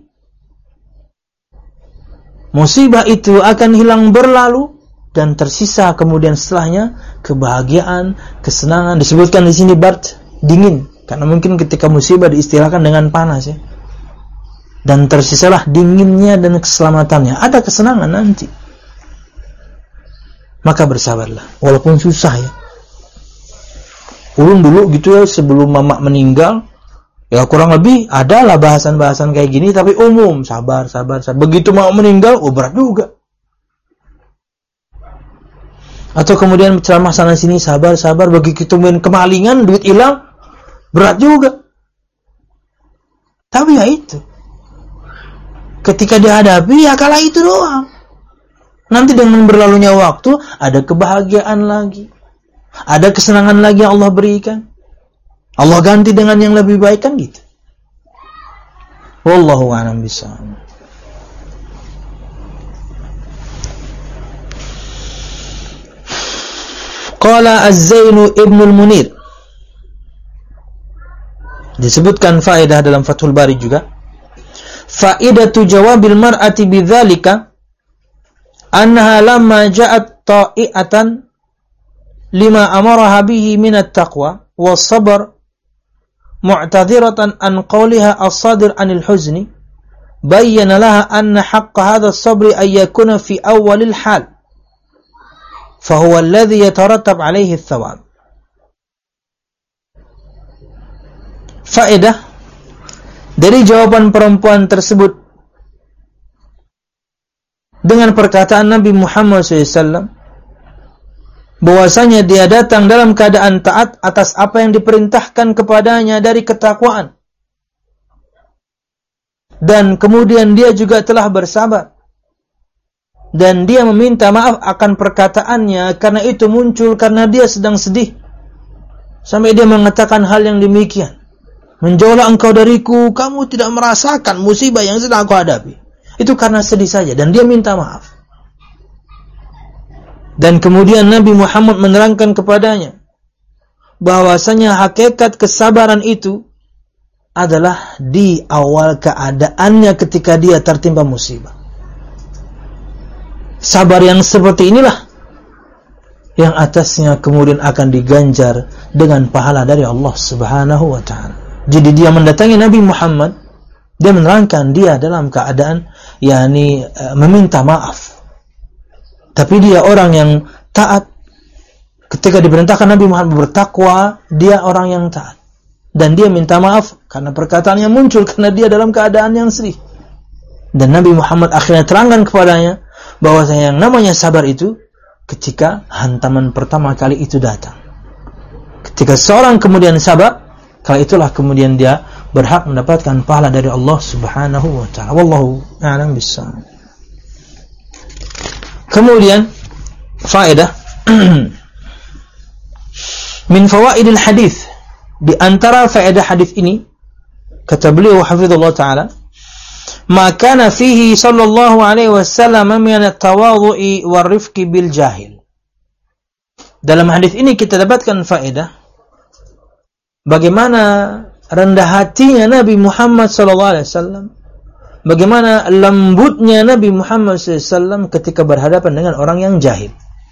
musibah itu akan hilang berlalu, dan tersisa kemudian setelahnya kebahagiaan, kesenangan. Disebutkan di sini bard, dingin, karena mungkin ketika musibah diistilahkan dengan panas ya. Dan tersisalah dinginnya dan keselamatannya. Ada kesenangan nanti. Maka bersabarlah, walaupun susah ya. Ulun dulu gitu ya, sebelum mamak meninggal, ya kurang lebih adalah bahasan-bahasan kayak gini, tapi umum, sabar. Begitu mau meninggal, berat juga. Atau kemudian ceramah sana sini, sabar. Begitu main kemalingan, duit hilang, berat juga. Tapi ya itu, ketika dihadapi, ya kala itu doang. Nanti dengan berlalunya waktu, ada kebahagiaan lagi, ada kesenangan lagi yang Allah berikan. Allah ganti dengan yang lebih baik kan gitu. Wallahu a'lam bishawab. Qala Az-Zainu Ibnul Munir. Disebutkan faedah dalam Fathul Bari juga. Faidatu jawabil mar'ati bidzalika annaha lamma ja'at ta'iatan lima amaraha bihi minat taqwa was sabr mu'tadhiratan an qawliha as-sadir anil huzni bayyana laha anna haqqa hadha as-sabri ay yakuna fi awwalil hal fahuwa alladhi yatarattab alaihi ath-thawab. Faedah dari jawaban perempuan tersebut dengan perkataan Nabi Muhammad SAW bahwasanya dia datang dalam keadaan taat atas apa yang diperintahkan kepadanya dari ketakwaan, dan kemudian dia juga telah bersabar, dan dia meminta maaf akan perkataannya karena itu muncul karena dia sedang sedih, sampai dia mengatakan hal yang demikian, menjauhlah engkau dariku, kamu tidak merasakan musibah yang sedang aku hadapi. Itu karena sedih saja, dan dia minta maaf. Dan kemudian Nabi Muhammad menerangkan kepadanya bahwasanya hakikat kesabaran itu adalah di awal keadaannya ketika dia tertimpa musibah. Sabar yang seperti inilah yang atasnya kemudian akan diganjar dengan pahala dari Allah Subhanahu wa ta'ala. Jadi dia mendatangi Nabi Muhammad, dia menerangkan dia dalam keadaan meminta maaf. Tapi dia orang yang taat. Ketika diperintahkan Nabi Muhammad bertakwa, dia orang yang taat. Dan dia minta maaf karena perkataannya muncul karena dia dalam keadaan yang sedih. Dan Nabi Muhammad akhirnya terangkan kepadanya bahwa yang namanya sabar itu ketika hantaman pertama kali itu datang. Ketika seorang kemudian sabar, kala itulah kemudian dia berhak mendapatkan pahala dari Allah Subhanahu wa taala. Wallahu a'lam bissawab. Kemudian faedah min fawaidil hadis, di antara faedah hadis ini kata beliau hafizallahu taala, maka fihi sallallahu alaihi wasallam min at-tawadhu'i war-rifqi bil jahil. Dalam hadis ini kita dapatkan faedah bagaimana rendah hatinya Nabi Muhammad sallallahu alaihi wasallam, bagaimana lembutnya Nabi Muhammad sallallahu alaihi wasallam ketika berhadapan dengan orang yang jahil.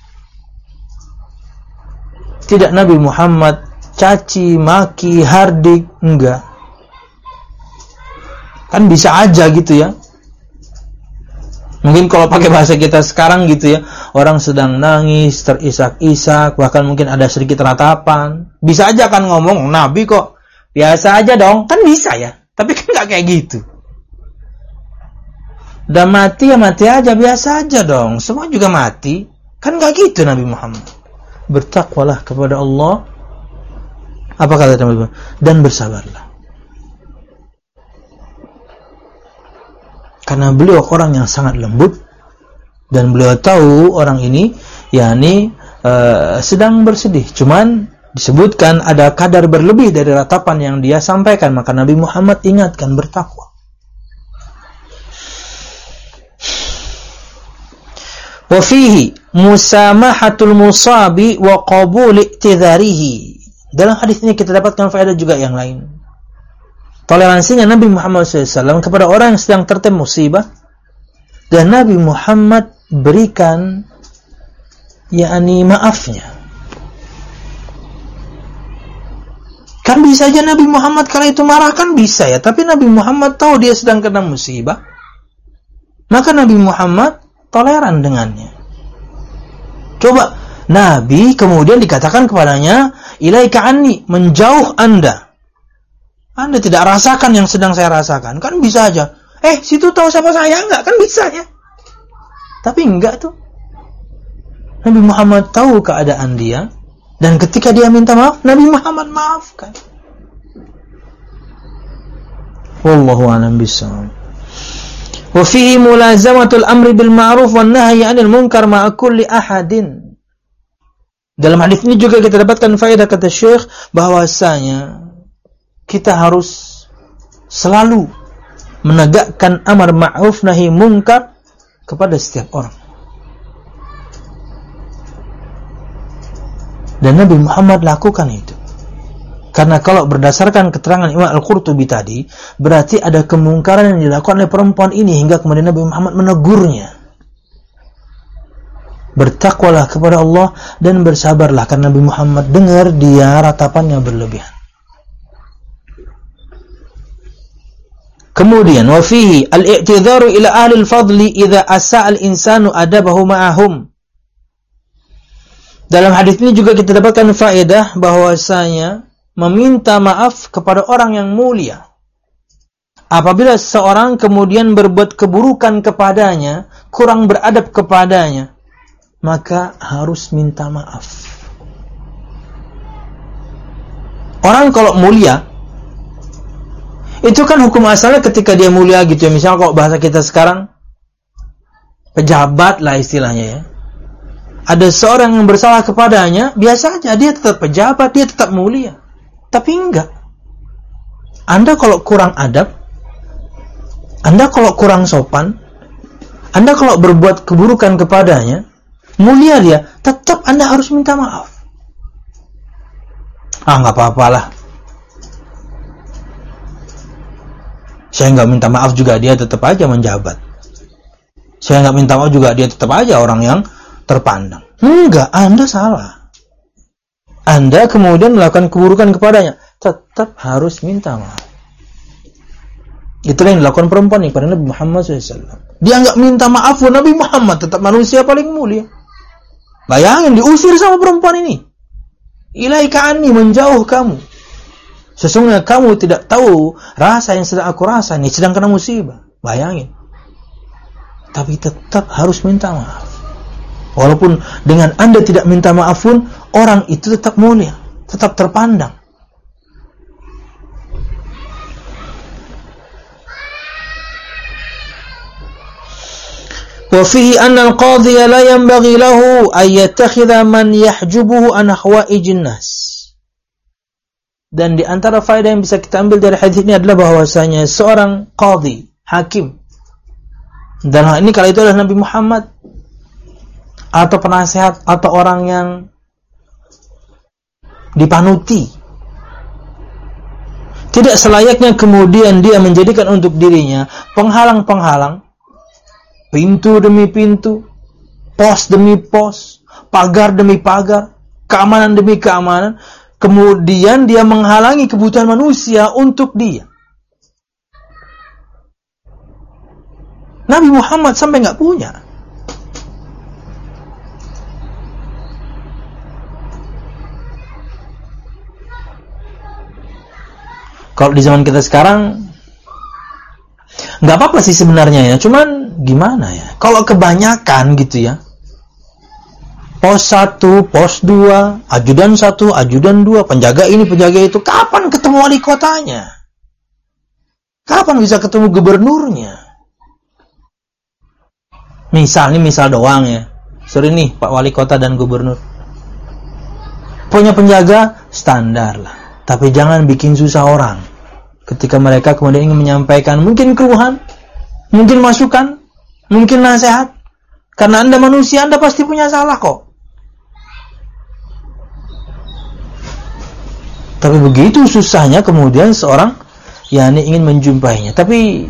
Tidak Nabi Muhammad caci, maki, hardik, enggak. Kan bisa aja gitu ya. Mungkin kalau pakai bahasa kita sekarang gitu ya, orang sedang nangis, terisak-isak, bahkan mungkin ada sedikit ratapan. Bisa aja kan ngomong, Nabi kok biasa aja dong. Kan bisa ya, tapi kan enggak kayak gitu. Udah mati ya mati aja, biasa aja dong. Semua juga mati. Kan enggak gitu Nabi Muhammad. Bertakwalah kepada Allah. Apa kata Nabi Muhammad? Dan bersabarlah. Karena beliau orang yang sangat lembut dan beliau tahu orang ini yakni sedang bersedih. Cuman disebutkan ada kadar berlebih dari ratapan yang dia sampaikan, maka Nabi Muhammad ingatkan bertakwa. Wa fihi musamahatul musabi wa qabul i'tidharihi. Dalam hadis ini kita dapatkan faedah juga yang lain. Toleransinya Nabi Muhammad SAW kepada orang yang sedang tertimpa musibah, dan Nabi Muhammad berikan yakni maafnya. Kan bisa aja Nabi Muhammad kala itu marah, kan bisa ya, tapi Nabi Muhammad tahu dia sedang kena musibah, maka Nabi Muhammad toleran dengannya. Coba Nabi kemudian dikatakan kepadanya, ilaika anni, menjauh Anda tidak rasakan yang sedang saya rasakan. Kan bisa aja, situ tahu siapa saya enggak? Kan bisa ya. Tapi enggak tuh. Nabi Muhammad tahu keadaan dia, dan ketika dia minta maaf, Nabi Muhammad maafkan. Wallahu a'lam bishawab. Wa fihi mulazamatul amri bil ma'ruf wan nahyi 'anil munkar ma'a kulli ahadin. Dalam hadis ini juga kita dapatkan faedah, kata Syekh, bahwasanya kita harus selalu menegakkan amar ma'ruf nahi munkar kepada setiap orang. Dan Nabi Muhammad lakukan itu. Karena kalau berdasarkan keterangan Imam Al-Qurtubi tadi, berarti ada kemungkaran yang dilakukan oleh perempuan ini hingga kemudian Nabi Muhammad menegurnya. Bertakwalah kepada Allah dan bersabarlah, karena Nabi Muhammad dengar dia ratapannya berlebihan. Kemudian wa fihi al-i'tidharu ila ahli al-fadli idza asa'a al-insanu adabahu ma'ahum. Dalam hadis ini juga kita dapatkan faedah bahwasanya meminta maaf kepada orang yang mulia. Apabila seorang kemudian berbuat keburukan kepadanya, kurang beradab kepadanya, maka harus minta maaf. Orang kalau mulia, itu kan hukum asalnya ketika dia mulia gitu ya. Misal kalau bahasa kita sekarang, pejabat lah istilahnya ya. Ada seorang yang bersalah kepadanya, biasa aja, dia tetap pejabat, dia tetap mulia. Tapi enggak. Anda kalau kurang adab, Anda kalau kurang sopan, Anda kalau berbuat keburukan kepadanya, mulia dia, tetap Anda harus minta maaf. Enggak apa-apalah, saya enggak minta maaf juga, dia tetap aja menjabat. Saya enggak minta maaf juga, dia tetap aja orang yang terpandang. Enggak, Anda salah. Anda kemudian melakukan keburukan kepadanya, tetap harus minta maaf. Itulah yang dilakukan perempuan ini pada Nabi Muhammad SAW. Dia enggak minta maaf, Nabi Muhammad tetap manusia paling mulia. Bayangin, diusir sama perempuan ini. Ilaika anni, menjauh kamu. Sesungguhnya kamu tidak tahu rasa yang sedang aku rasa, ini sedang kena musibah. Bayangin. Tapi tetap harus minta maaf. Walaupun dengan Anda tidak minta maaf pun, orang itu tetap mulia, tetap terpandang. Wa fihi anna al-qadhiya la yanbaghi lahu an yattakhidha man yahjubuhu an hawaijin nas. Dan di antara faedah yang bisa kita ambil dari hadis ini adalah bahwasanya seorang qadhi, hakim, dan hal ini kala itu adalah Nabi Muhammad, atau penasehat, atau orang yang dipanuti, tidak selayaknya kemudian dia menjadikan untuk dirinya penghalang-penghalang, pintu demi pintu, pos demi pos, pagar demi pagar, keamanan demi keamanan, kemudian dia menghalangi kebutuhan manusia untuk dia. Nabi Muhammad sampai nggak punya. Kalau di zaman kita sekarang nggak apa-apa sih sebenarnya ya, cuman gimana ya? Kalau kebanyakan gitu ya, pos 1, pos 2, ajudan 1, ajudan 2, penjaga ini, penjaga itu, kapan ketemu wali kotanya? Kapan bisa ketemu gubernurnya? Misal doang ya. Sorry nih Pak Wali Kota dan Gubernur, punya penjaga standar lah. Tapi jangan bikin susah orang ketika mereka kemudian ingin menyampaikan mungkin keluhan, mungkin masukan, mungkin nasihat. Karena Anda manusia, Anda pasti punya salah kok. Tapi begitu susahnya kemudian seorang ingin menjumpainya. Tapi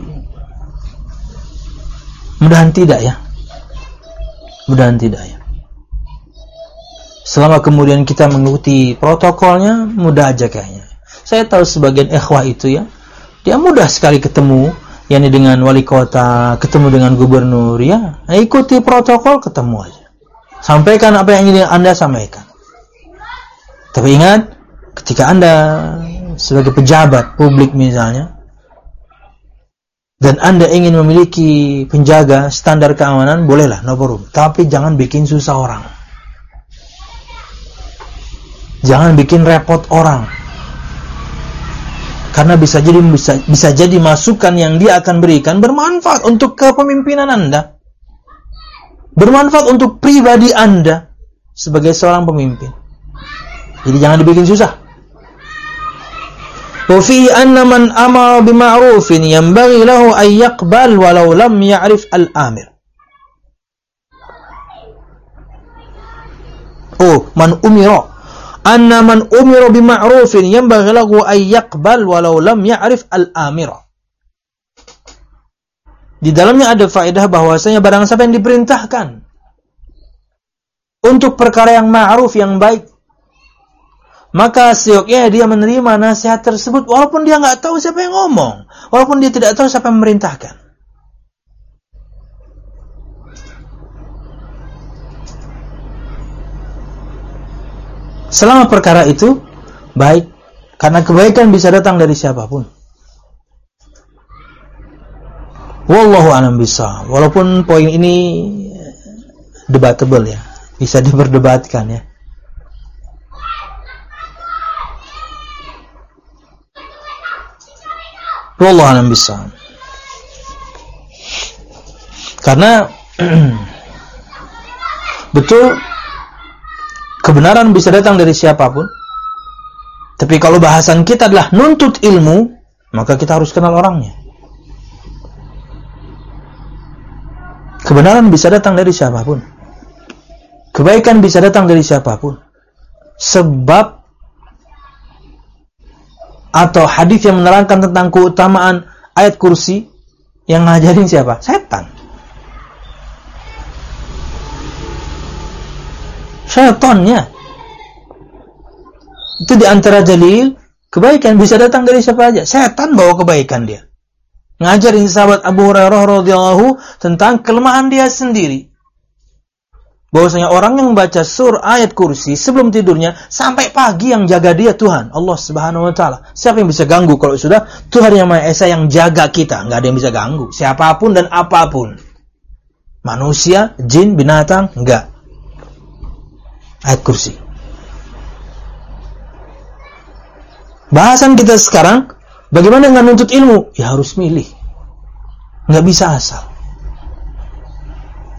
mudahan tidak ya. Mudahan tidak ya. Selama kemudian kita mengikuti protokolnya, mudah aja kayaknya. Saya tahu sebagian ikhwah itu ya, dia mudah sekali ketemu, yakni dengan wali kota, ketemu dengan gubernur ya. Ikuti protokol, ketemu aja. Sampaikan apa yang ingin Anda sampaikan. Tapi ingat, ketika Anda sebagai pejabat publik misalnya, dan Anda ingin memiliki penjaga standar keamanan, bolehlah, no problem. Tapi jangan bikin susah orang. Jangan bikin repot orang. Karena bisa jadi masukan yang dia akan berikan bermanfaat untuk kepemimpinan Anda. Bermanfaat untuk pribadi Anda sebagai seorang pemimpin. Jadi jangan dibikin susah. Wa fi anna man amara bima'rufin yanbaghi lahu an yaqbal walau lam ya'rif al-amir. Man umira anna man umira bima'rufin yanbaghi lahu an yaqbal walau lam ya'rif al-amira. Di dalamnya ada faedah bahwasanya barang siapa yang diperintahkan untuk perkara yang ma'ruf, yang baik, maka seyogyanya dia menerima nasihat tersebut walaupun dia nggak tahu siapa yang ngomong, walaupun dia tidak tahu siapa yang memerintahkan. Selama perkara itu baik, karena kebaikan bisa datang dari siapapun. Wallahu a'lam bishawab. Walaupun poin ini debatable ya, bisa diperdebatkan ya. Wallahu a'lam bishawab. Karena betul kebenaran bisa datang dari siapapun. Tapi kalau bahasan kita adalah nuntut ilmu, maka kita harus kenal orangnya. Kebenaran bisa datang dari siapapun. Kebaikan bisa datang dari siapapun. Sebab atau hadis yang menerangkan tentang keutamaan ayat kursi, yang ngajarin siapa? Setan. Syaitannya. Itu di antara dalil kebaikan bisa datang dari siapa aja. Setan bawa kebaikan dia. Ngajarin sahabat Abu Hurairah radhiyallahu tentang kelemahan dia sendiri. Bahwasanya orang yang membaca ayat kursi sebelum tidurnya sampai pagi yang jaga dia Tuhan, Allah Subhanahu wa taala. Siapa yang bisa ganggu kalau sudah Tuhan Yang Maha Esa yang jaga kita? Enggak ada yang bisa ganggu, siapapun dan apapun. Manusia, jin, binatang, enggak. Ayat kursi. Bahasan kita sekarang, bagaimana dengan nuntut ilmu? Ya harus milih. Enggak bisa asal.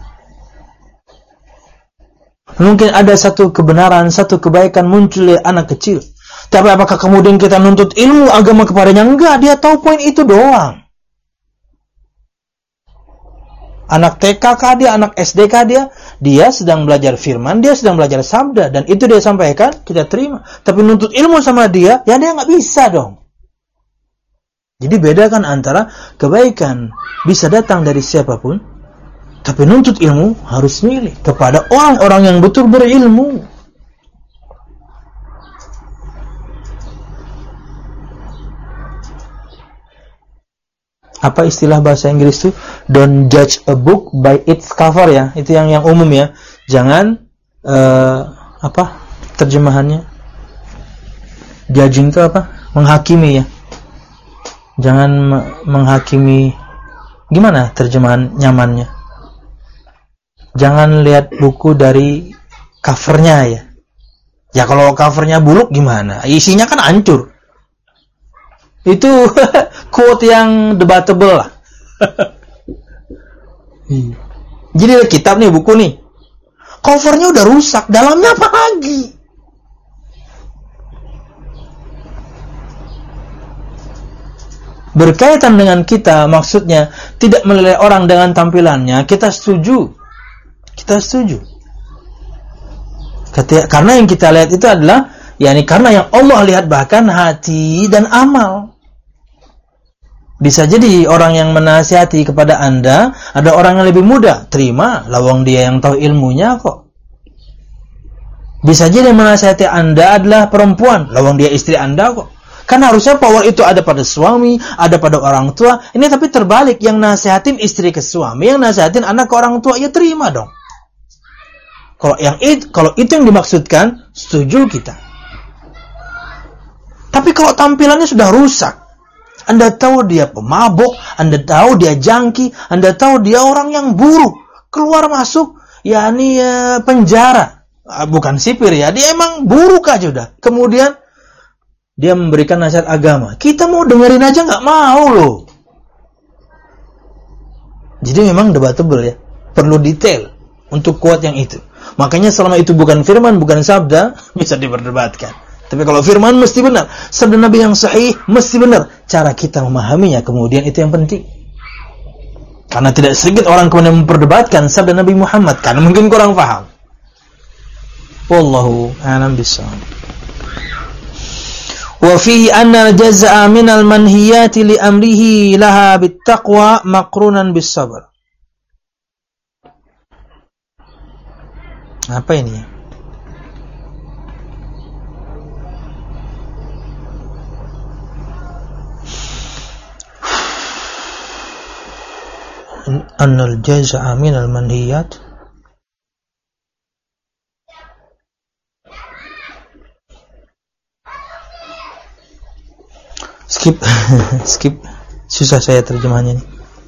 Mungkin ada satu kebenaran, satu kebaikan muncul dari anak kecil. Tapi apakah kemudian kita nuntut ilmu agama kepadanya? Enggak, dia tahu poin itu doang. Anak TK kah dia, anak SD kah dia sedang belajar firman, dia sedang belajar sabda, dan itu dia sampaikan, kita terima. Tapi nuntut ilmu sama dia, ya dia nggak bisa dong. Jadi bedakan antara kebaikan bisa datang dari siapapun, tapi nuntut ilmu harus milih kepada orang-orang yang betul berilmu. Apa istilah bahasa Inggris itu? Don't judge a book by its cover ya. Itu yang umum ya. Jangan apa terjemahannya? Judging itu apa? Menghakimi ya. Jangan menghakimi. Gimana terjemahan nyamannya? Jangan lihat buku dari covernya ya. Ya kalau covernya buluk gimana? Isinya kan hancur. Itu quote yang debatable lah. Jadi ada kitab nih, buku nih. Covernya udah rusak, dalamnya apa lagi? Berkaitan dengan kita, maksudnya tidak menilai orang dengan tampilannya, kita setuju. Kita setuju. Karena yang kita lihat itu adalah, yakni karena yang Allah lihat bahkan hati dan amal. Bisa jadi orang yang menasihati kepada Anda ada orang yang lebih muda, terima, lawang dia yang tahu ilmunya kok. Bisa jadi yang menasihati Anda adalah perempuan, lawang dia istri Anda kok. Kan harusnya power itu ada pada suami, ada pada orang tua. Ini tapi terbalik, yang nasihatin istri ke suami, yang nasihatin anak ke orang tua, ya terima dong. Kalau itu yang dimaksudkan, setuju kita. Tapi kalau tampilannya sudah rusak, Anda tahu dia pemabuk, Anda tahu dia jangki, Anda tahu dia orang yang buruk, keluar masuk, yakni penjara, bukan sipir ya, dia emang buruk aja udah. Kemudian dia memberikan nasihat agama, kita mau dengerin aja nggak mau loh. Jadi memang debatable ya, perlu detail untuk kuat yang itu. Makanya selama itu bukan firman, bukan sabda, bisa diperdebatkan. Tapi kalau firman mesti benar, sabda Nabi yang sahih mesti benar. Cara kita memahaminya kemudian itu yang penting. Karena tidak sedikit orang kemudian memperdebatkan sabda Nabi Muhammad karena mungkin kurang paham. Wallahu a'lam bishawab. Wa fihi anna al-jazaa min al-manhiyati li amrihi laha bit-taqwa maqrunan bis-sabr. Apa ini? Annal jazaa minal manhiyat skip susah saya terjemahannya ini.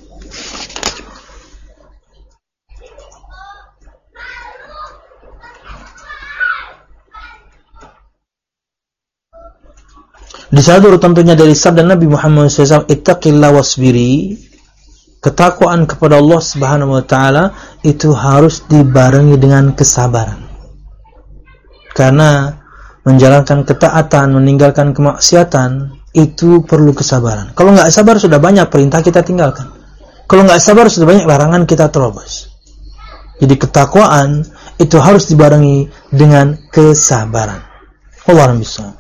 Disadur tentunya dari sabda Nabi Muhammad SAW, ittaqillah wasbiri. Ketakwaan kepada Allah Subhanahu wa taala itu harus dibarengi dengan kesabaran. Karena menjalankan ketaatan, meninggalkan kemaksiatan itu perlu kesabaran. Kalau enggak sabar sudah banyak perintah kita tinggalkan. Kalau enggak sabar sudah banyak larangan kita terobos. Jadi ketakwaan itu harus dibarengi dengan kesabaran. Wallahu a'lam.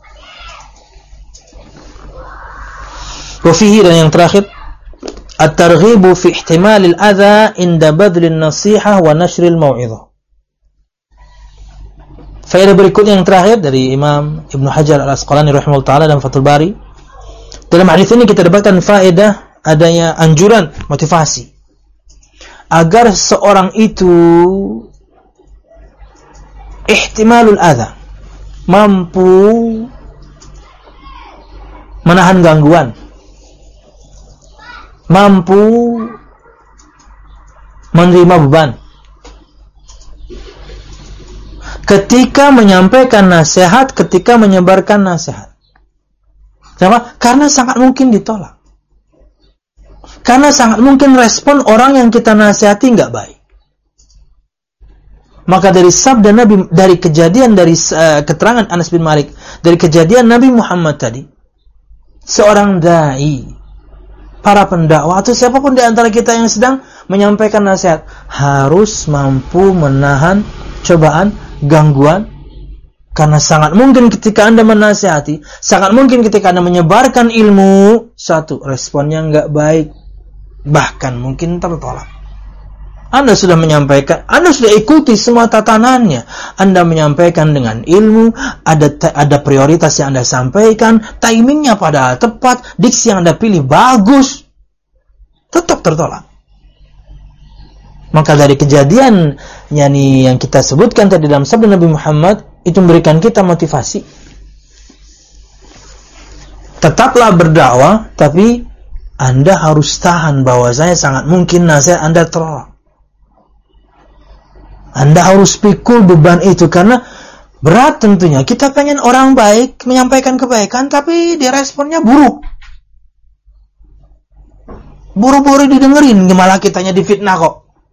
Wa fihi, dan yang terakhir, at-targhibu fi ihtimalil adza inda badlin nasihah wa nashril mau'izah. Faedah berikutnya yang terakhir dari Imam Ibnu Hajar Al-Asqalani rahimahullah taala dalam Fathul Bari. Dalam hadis ini kita dapatkan faedah adanya anjuran, motivasi agar seorang itu ihtimalul adza, mampu menahan gangguan, mampu menerima beban ketika menyampaikan nasihat, ketika menyebarkan nasihat. Kenapa? Karena sangat mungkin ditolak. Karena sangat mungkin respon orang yang kita nasihati nggak baik. Maka dari sabda Nabi, dari kejadian, dari keterangan Anas bin Malik, dari kejadian Nabi Muhammad tadi, seorang dai, para pendakwah atau siapapun di antara kita yang sedang menyampaikan nasihat harus mampu menahan cobaan, gangguan. Karena sangat mungkin ketika Anda menasihati, sangat mungkin ketika Anda menyebarkan ilmu, satu, responnya nggak baik, bahkan mungkin tertolak. Anda sudah menyampaikan, Anda sudah ikuti semua tatanannya. Anda menyampaikan dengan ilmu, ada prioritas yang Anda sampaikan, timingnya padahal tepat, diksi yang Anda pilih bagus, tetap tertolak. Maka dari kejadian yang kita sebutkan tadi dalam sabda Nabi Muhammad, itu memberikan kita motivasi. Tetaplah berdakwah, tapi Anda harus tahan bahwasanya sangat mungkin nasihat Anda tertolak. Anda harus pikul beban itu, karena berat tentunya. Kita pengen orang baik menyampaikan kebaikan, tapi dia responnya buruk. Buru-buru didengerin, malah kitanya difitnah kok.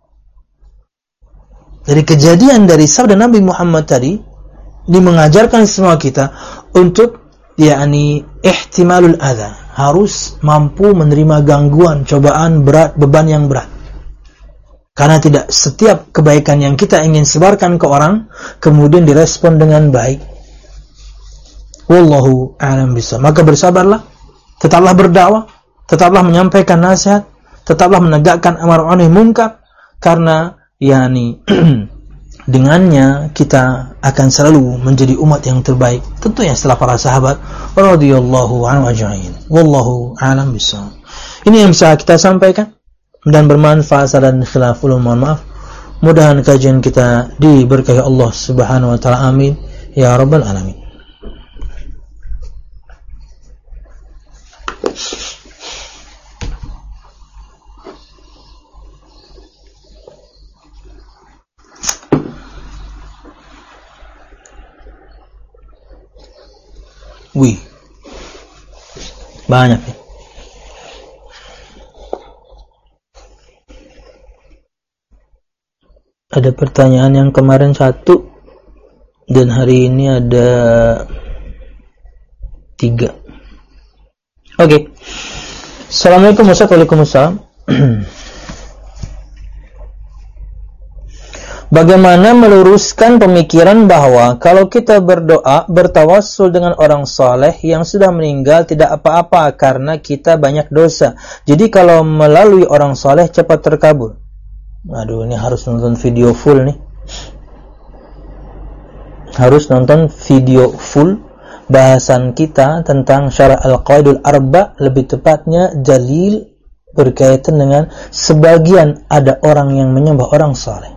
Dari kejadian dari sabda Nabi Muhammad tadi, ini mengajarkan semua kita untuk ihtimalul adha, harus mampu menerima gangguan, cobaan berat, beban yang berat. Karena tidak setiap kebaikan yang kita ingin sebarkan ke orang kemudian direspon dengan baik. Wallahu a'lam bishawab. Maka bersabarlah, tetaplah berdakwah, tetaplah menyampaikan nasihat, tetaplah menegakkan amar ma'ruf nahi munkar, karena dengannya kita akan selalu menjadi umat yang terbaik, tentunya setelah para sahabat radhiyallahu anhum ajma'in. Wallahu a'lam bishawab. Ini yang bisa kita sampaikan dan bermanfaat. Dan khilaful, mohon maaf. Mudahan kajian kita diberkahi Allah Subhanahu wa taala. Amin ya rabbal alamin. Wih, banyak ya. Ada pertanyaan yang kemarin 1 dan hari ini ada 3. Oke. Assalamualaikum warahmatullahi wabarakatuh. Bagaimana meluruskan pemikiran bahwa kalau kita berdoa, bertawassul dengan orang saleh yang sudah meninggal tidak apa-apa karena kita banyak dosa. Jadi kalau melalui orang saleh cepat terkabul. Aduh, ini harus nonton video full nih. Harus nonton video full bahasan kita tentang syarah al-qaidul arba, lebih tepatnya dalil berkaitan dengan sebagian ada orang yang menyembah orang saleh.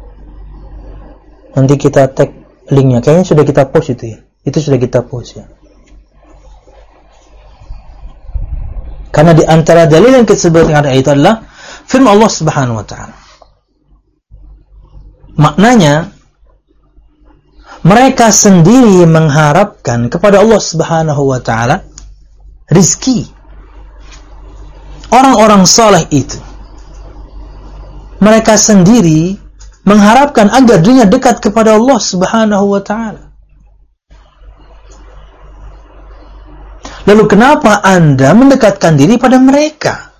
Nanti kita tag linknya, kayaknya sudah kita post itu ya. Itu sudah kita post ya. Karena di antara dalil yang kita sebutkan itu adalah firman Allah Subhanahu wa taala. Maknanya mereka sendiri mengharapkan kepada Allah Subhanahu wa taala rizki. Orang-orang saleh itu mereka sendiri mengharapkan agar dirinya dekat kepada Allah Subhanahu wa taala. Lalu kenapa Anda mendekatkan diri pada mereka?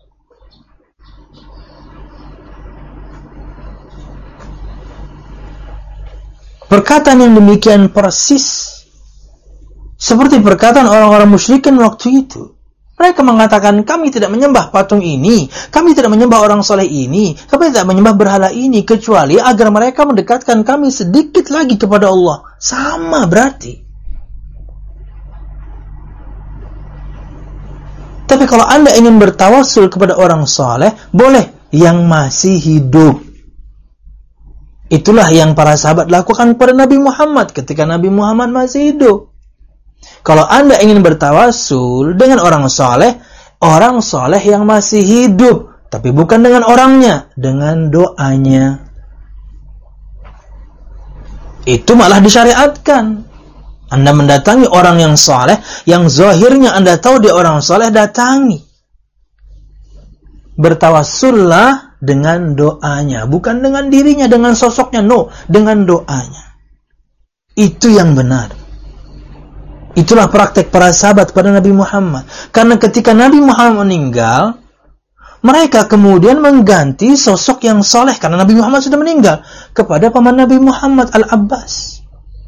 Perkataan yang demikian persis seperti perkataan orang-orang musyrikin waktu itu. Mereka mengatakan, kami tidak menyembah patung ini, kami tidak menyembah orang soleh ini, kami tidak menyembah berhala ini, kecuali agar mereka mendekatkan kami sedikit lagi kepada Allah. Sama berarti. Tapi kalau Anda ingin bertawassul kepada orang soleh, boleh, yang masih hidup. Itulah yang para sahabat lakukan pada Nabi Muhammad ketika Nabi Muhammad masih hidup. Kalau Anda ingin bertawassul dengan orang soleh yang masih hidup, tapi bukan dengan orangnya, dengan doanya. Itu malah disyariatkan. Anda mendatangi orang yang soleh, yang zahirnya Anda tahu dia orang soleh, datangi. Bertawassullah dengan doanya, bukan dengan dirinya, dengan sosoknya, no, dengan doanya. Itu yang benar. Itulah praktek para sahabat pada Nabi Muhammad. Karena ketika Nabi Muhammad meninggal, mereka kemudian mengganti sosok yang soleh karena Nabi Muhammad sudah meninggal kepada paman Nabi Muhammad Al-Abbas.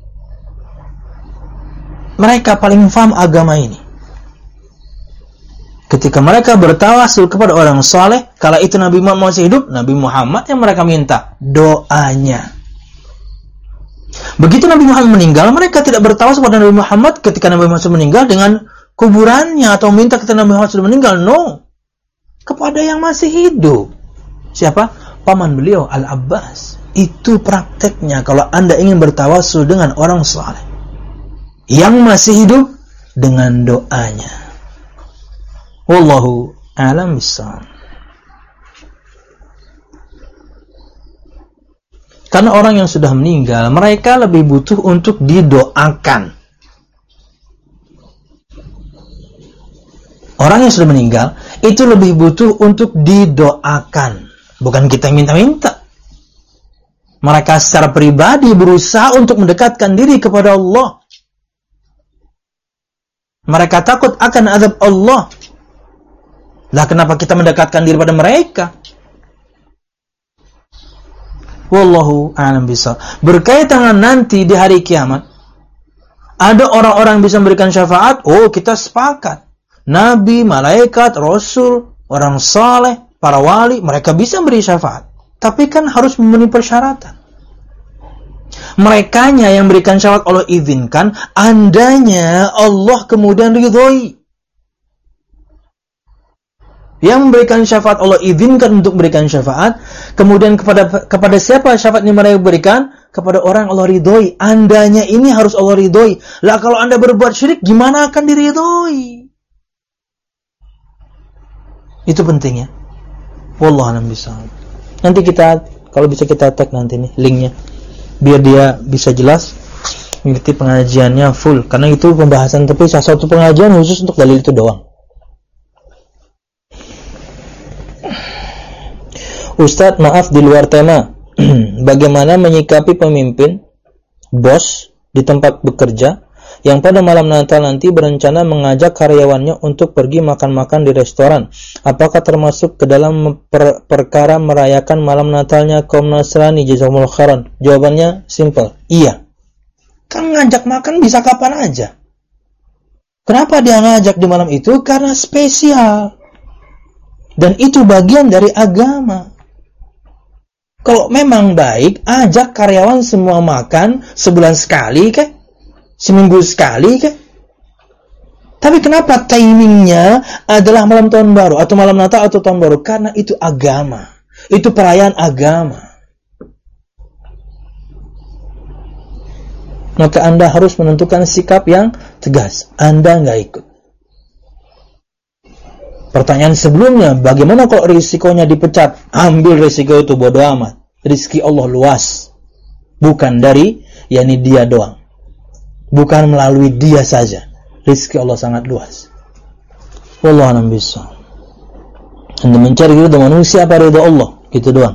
Mereka paling paham agama ini. Ketika mereka bertawasul kepada orang soleh, kala itu Nabi Muhammad masih hidup, Nabi Muhammad yang mereka minta doanya. Begitu Nabi Muhammad meninggal, mereka tidak bertawasul kepada Nabi Muhammad ketika Nabi Muhammad sudah meninggal dengan kuburannya atau minta ketika Nabi Muhammad sudah meninggal, no. Kepada yang masih hidup. Siapa? Paman beliau Al-Abbas. Itu prakteknya kalau Anda ingin bertawasul dengan orang saleh yang masih hidup, dengan doanya. Wallahu a'lam bishawab. Karena orang yang sudah meninggal, mereka lebih butuh untuk didoakan. Orang yang sudah meninggal itu lebih butuh untuk didoakan, bukan kita minta-minta. Mereka secara pribadi berusaha untuk mendekatkan diri kepada Allah. Mereka takut akan azab Allah. Lah kenapa kita mendekatkan diri pada mereka? Wallahu a'lam bishawab. Berkaitan nanti di hari kiamat, ada orang-orang bisa memberikan syafaat. Oh, kita sepakat. Nabi, malaikat, rasul, orang saleh, para wali, mereka bisa beri syafaat. Tapi kan harus memenuhi persyaratan. Merekanya yang berikan syafaat Allah izinkan, andanya Allah kemudian ridhoi. Yang memberikan syafaat Allah izinkan untuk berikan syafaat, kemudian kepada siapa syafaat ini mereka berikan? Kepada orang Allah ridhoi. Andanya ini harus Allah ridhoi. Lah kalau Anda berbuat syirik, gimana akan diridhoi? Itu pentingnya. Wallahu a'lam bishawab. Nanti kita, kalau bisa kita tag nanti nih linknya, biar dia bisa jelas mengikuti pengajiannya full. Karena itu pembahasan, tapi salah satu pengajian khusus untuk dalil itu doang. Ustadz, maaf di luar tema. Bagaimana menyikapi pemimpin, bos di tempat bekerja yang pada malam Natal nanti berencana mengajak karyawannya untuk pergi makan-makan di restoran? Apakah termasuk ke dalam perkara merayakan malam Natalnya kaum Nasrani? Jazakumullah khairan. Jawabannya simple, iya. Kan ngajak makan bisa kapan aja. Kenapa dia ngajak di malam itu? Karena spesial. Dan itu bagian dari agama. Kalau memang baik, ajak karyawan semua makan sebulan sekali kah? Seminggu sekali kah? Tapi kenapa timingnya adalah malam tahun baru atau malam Natal atau tahun baru? Karena itu agama. Itu perayaan agama. Maka Anda harus menentukan sikap yang tegas. Anda nggak ikut. Pertanyaan sebelumnya, bagaimana kalau risikonya dipecat? Ambil risiko itu, bodo amat. Rizki Allah luas. Bukan dari, yakni dia doang. Bukan melalui dia saja. Rizki Allah sangat luas. Wallahu a'lam bishawab. Anda mencari ridha manusia apa ridha Allah? Gitu doang.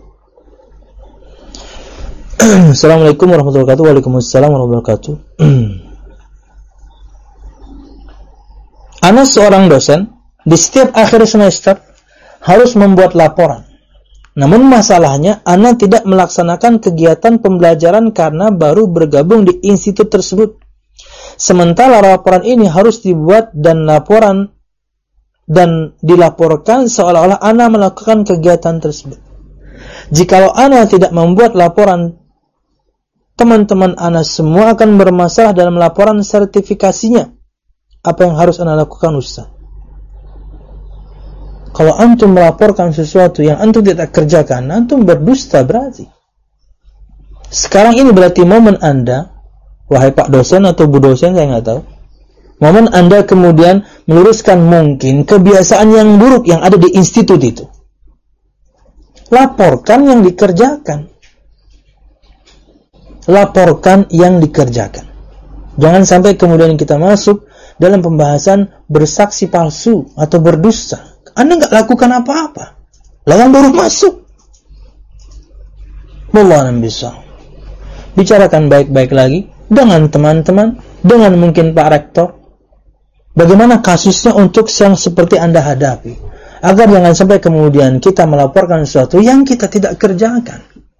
Assalamualaikum warahmatullahi wabarakatuh. Waalaikumsalam warahmatullahi wabarakatuh. Ana seorang dosen. Di setiap akhir semester harus membuat laporan. Namun masalahnya, Ana tidak melaksanakan kegiatan pembelajaran karena baru bergabung di institut tersebut. Sementara laporan ini harus dibuat dan dilaporkan seolah-olah Ana melakukan kegiatan tersebut. Jikalau Ana tidak membuat laporan, teman-teman Ana semua akan bermasalah dalam laporan sertifikasinya. Apa yang harus Ana lakukan, Ustaz? Kalau antum melaporkan sesuatu yang antum tidak kerjakan, antum berdusta berarti. Sekarang ini berarti momen Anda, wahai Pak dosen atau Bu dosen, saya nggak tahu. Momen Anda kemudian meluruskan mungkin kebiasaan yang buruk yang ada di institut itu. Laporkan yang dikerjakan. Laporkan yang dikerjakan. Jangan sampai kemudian kita masuk dalam pembahasan bersaksi palsu atau berdusta. Anda nggak lakukan apa-apa. Lah yang baru masuk. Wallahu a'lam bishawab. Bicarakan baik-baik lagi dengan teman-teman, dengan mungkin Pak Rektor. Bagaimana kasusnya untuk yang seperti Anda hadapi, agar jangan sampai kemudian kita melaporkan sesuatu yang kita tidak kerjakan.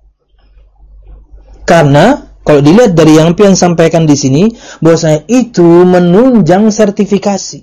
Karena kalau dilihat dari yang pian sampaikan di sini, bahwasanya itu menunjang sertifikasi.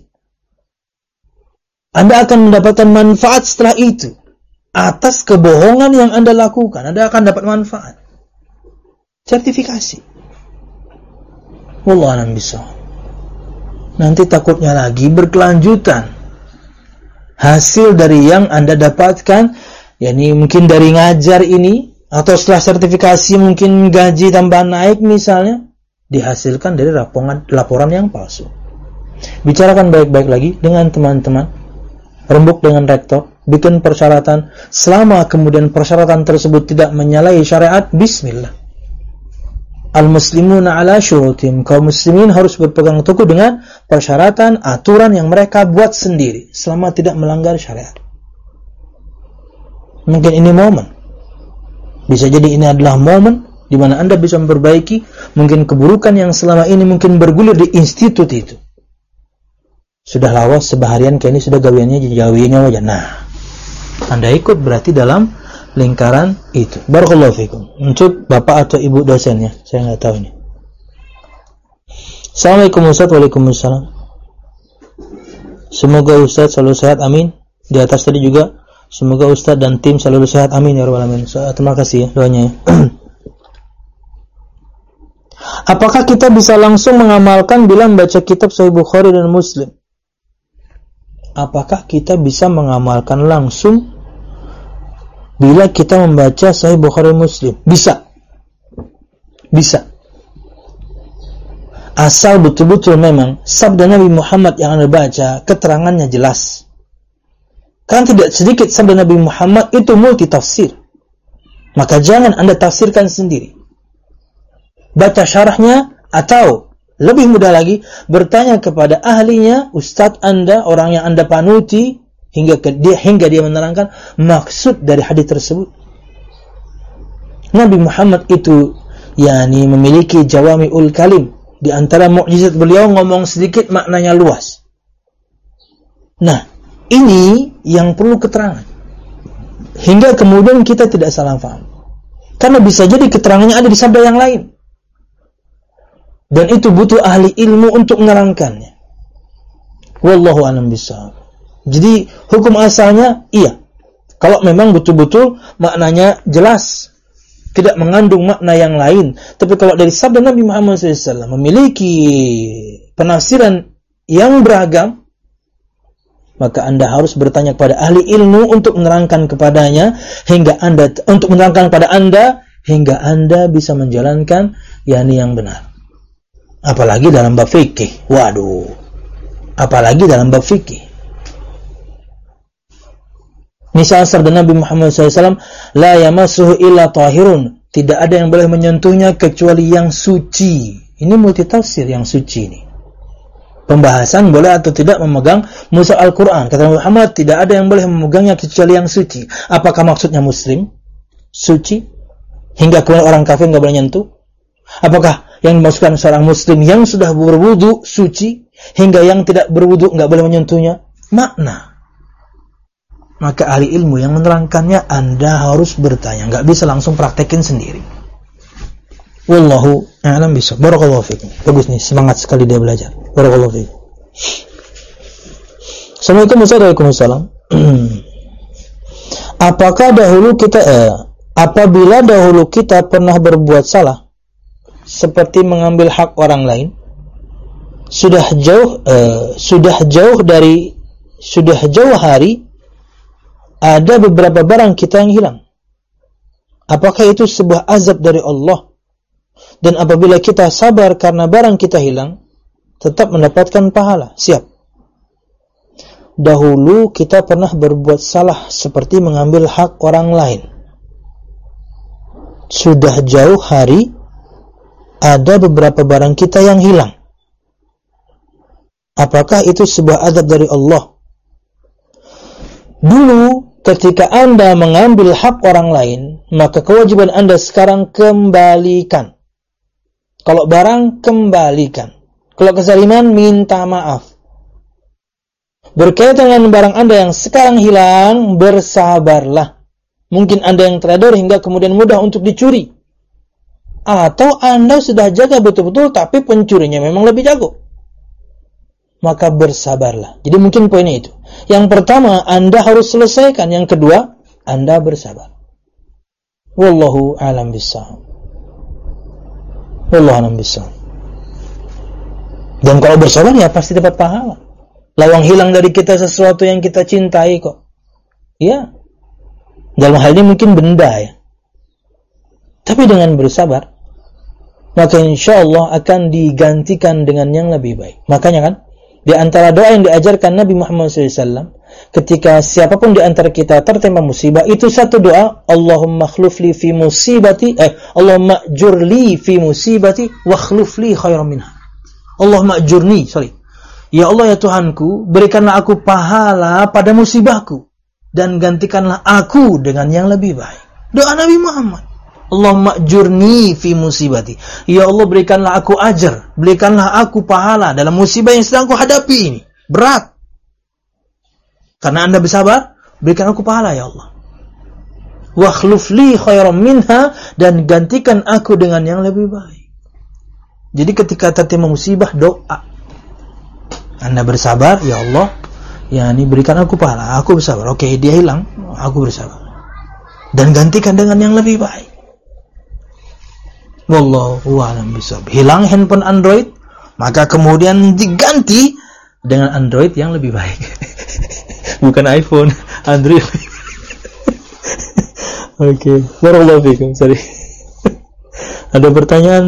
Anda akan mendapatkan manfaat setelah itu. Atas kebohongan yang Anda lakukan, Anda akan dapat manfaat. Sertifikasi. Wallahu a'lam bishawab. Nanti takutnya lagi berkelanjutan. Hasil dari yang Anda dapatkan, yakni mungkin dari ngajar ini, atau setelah sertifikasi mungkin gaji tambah naik misalnya, dihasilkan dari laporan yang palsu. Bicarakan baik-baik lagi dengan teman-teman, rembuk dengan rektor, bikin persyaratan. Selama kemudian persyaratan tersebut tidak menyalahi syariat, bismillah. Al-muslimuna ala syurutim. Kaum muslimin harus berpegang teguh dengan persyaratan, aturan yang mereka buat sendiri, selama tidak melanggar syariat. Mungkin ini momen. Bisa jadi ini adalah momen di mana Anda bisa memperbaiki mungkin keburukan yang selama ini mungkin bergulir di institut itu. Sudah lawas sebaharian, kayak ini sudah gawiannya aja. Nah, Anda ikut berarti dalam lingkaran itu. Barakallahu fikum. Untuk bapak atau ibu dosennya, saya nggak tahu ini. Assalamualaikum Ustaz. Waalaikumsalam. Semoga Ustaz selalu sehat, amin. Di atas tadi juga, semoga Ustaz dan tim selalu sehat, amin ya rabbal alamin. Terima kasih ya doanya. Apakah kita bisa langsung mengamalkan bila membaca kitab Sahih Bukhari dan Muslim? Apakah kita bisa mengamalkan langsung bila kita membaca Sahih Bukhari Muslim? Bisa. Bisa. Asal betul-betul memang sabda Nabi Muhammad yang Anda baca, keterangannya jelas. Kan tidak sedikit sabda Nabi Muhammad itu multi tafsir. Maka jangan Anda tafsirkan sendiri. Baca syarahnya, atau lebih mudah lagi, bertanya kepada ahlinya, ustadz Anda, orang yang Anda panuti, hingga dia menerangkan maksud dari hadis tersebut. Nabi Muhammad itu memiliki jawami'ul kalim. Di antara mukjizat beliau ngomong sedikit maknanya luas. Nah, ini yang perlu keterangan. Hingga kemudian kita tidak salah paham. Karena bisa jadi keterangannya ada di sabda yang lain. Dan itu butuh ahli ilmu untuk menerangkannya. Wallahu a'lam bishawab. Jadi hukum asalnya iya. Kalau memang betul-betul maknanya jelas, tidak mengandung makna yang lain. Tapi kalau dari sabda Nabi Muhammad SAW memiliki penafsiran yang beragam, maka Anda harus bertanya kepada ahli ilmu untuk menerangkan kepadanya hingga Anda bisa menjalankan yang benar. Apalagi dalam bab fikih. Waduh. Apalagi dalam bab fikih. Misal sabda Nabi Muhammad SAW, la yamassuhu illa tahirun. Tidak ada yang boleh menyentuhnya kecuali yang suci. Ini multitafsir yang suci ini. Pembahasan boleh atau tidak memegang mushaf Al-Quran. Kata Muhammad, tidak ada yang boleh memegangnya kecuali yang suci. Apakah maksudnya muslim? Suci? Hingga kemudian orang kafir nggak boleh nyentuh? Apakah yang dimaksudkan seorang muslim yang sudah berwudu suci, hingga yang tidak berwudu nggak boleh menyentuhnya? Makna. Maka ahli ilmu yang menerangkannya Anda harus bertanya, nggak bisa langsung praktekin sendiri. Wallahu a'lam bishawab. Barakallahu fikum. Bagus nih, semangat sekali dia belajar. Barakallahu fikum. Assalamualaikum warahmatullahi wabarakatuh. Apabila dahulu kita pernah berbuat salah, seperti mengambil hak orang lain, sudah jauh hari, ada beberapa barang kita yang hilang. Apakah itu sebuah azab dari Allah? Dan apabila kita sabar karena barang kita hilang, tetap mendapatkan pahala. Siap. Dahulu kita pernah berbuat salah seperti mengambil hak orang lain. Sudah jauh hari, ada beberapa barang kita yang hilang. Apakah itu sebuah azab dari Allah? Dulu ketika Anda mengambil hak orang lain, maka kewajiban Anda sekarang kembalikan. Kalau barang, kembalikan. Kalau kezaliman, minta maaf. Berkaitan dengan barang Anda yang sekarang hilang, bersabarlah. Mungkin Anda yang trader hingga kemudian mudah untuk dicuri. Atau Anda sudah jaga betul-betul, tapi pencurinya memang lebih jago. Maka bersabarlah. Jadi mungkin poinnya itu. Yang pertama, Anda harus selesaikan. Yang kedua, Anda bersabar. Wallahu a'lam bishawab. Wallahu a'lam bishawab. Dan kalau bersabar ya pasti dapat pahala. Lawang hilang dari kita sesuatu yang kita cintai kok. Ya. Dalam hal ini mungkin benda ya. Tapi dengan bersabar, maka insya Allah akan digantikan dengan yang lebih baik. Makanya kan, di antara doa yang diajarkan Nabi Muhammad SAW, ketika siapapun di antara kita tertimpa musibah, itu satu doa, Allahumma khlufli fi musibati, Allahumma jurli fi musibati, wa khlufli khairan minha. Allahumma jurni, ya Allah ya Tuhanku, berikanlah aku pahala pada musibahku, dan gantikanlah aku dengan yang lebih baik. Doa Nabi Muhammad. Allahumma jurni fi musibati. Ya Allah berikanlah aku ajar, berikanlah aku pahala dalam musibah yang sedang aku hadapi ini. Berat. Karena Anda bersabar, berikan aku pahala ya Allah. Wa khlufli khairan minha, dan gantikan aku dengan yang lebih baik. Jadi ketika tertimpa musibah, doa. Anda bersabar, ya Allah, ya ini berikan aku pahala, aku bersabar. Oke, dia hilang, aku bersabar. Dan gantikan dengan yang lebih baik. Wallahu a'lam bishawab. Hilang handphone Android, maka kemudian diganti dengan Android yang lebih baik. Bukan iPhone, Android. Oke, barakallahu fikum. Sorry. Ada pertanyaan?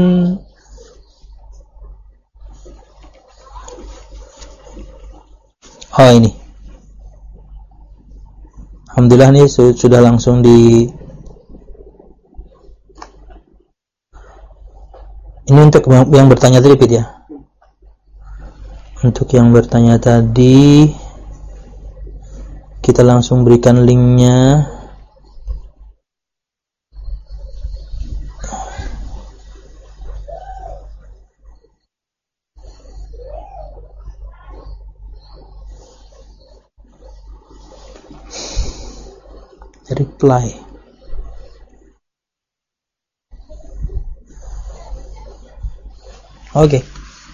Oh ini. Alhamdulillah nih sudah langsung di. Ini untuk yang bertanya tadi, Pit ya. Untuk yang bertanya tadi, kita langsung berikan linknya. Reply. Oke.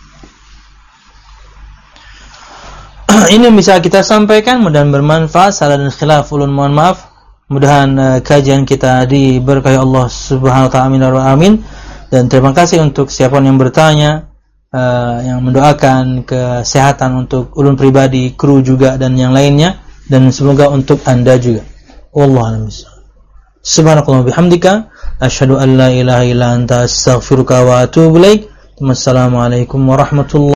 Ini yang bisa kita sampaikan, mudah-mudahan bermanfaat. Salah dan khilaf ulun mohon maaf. Mudah-mudahan kajian kita diberkahi Allah Subhanahu wa taala. Amin. Dan terima kasih untuk siapapun yang bertanya, yang mendoakan kesehatan untuk ulun pribadi, kru juga dan yang lainnya, dan semoga untuk Anda juga. Wallahu a'lam bishawab. Subhanakallahumma bihamdika asyhadu an la ilaha illa anta astaghfiruka wa atubu ilaik. Wassalamualaikum warahmatullahi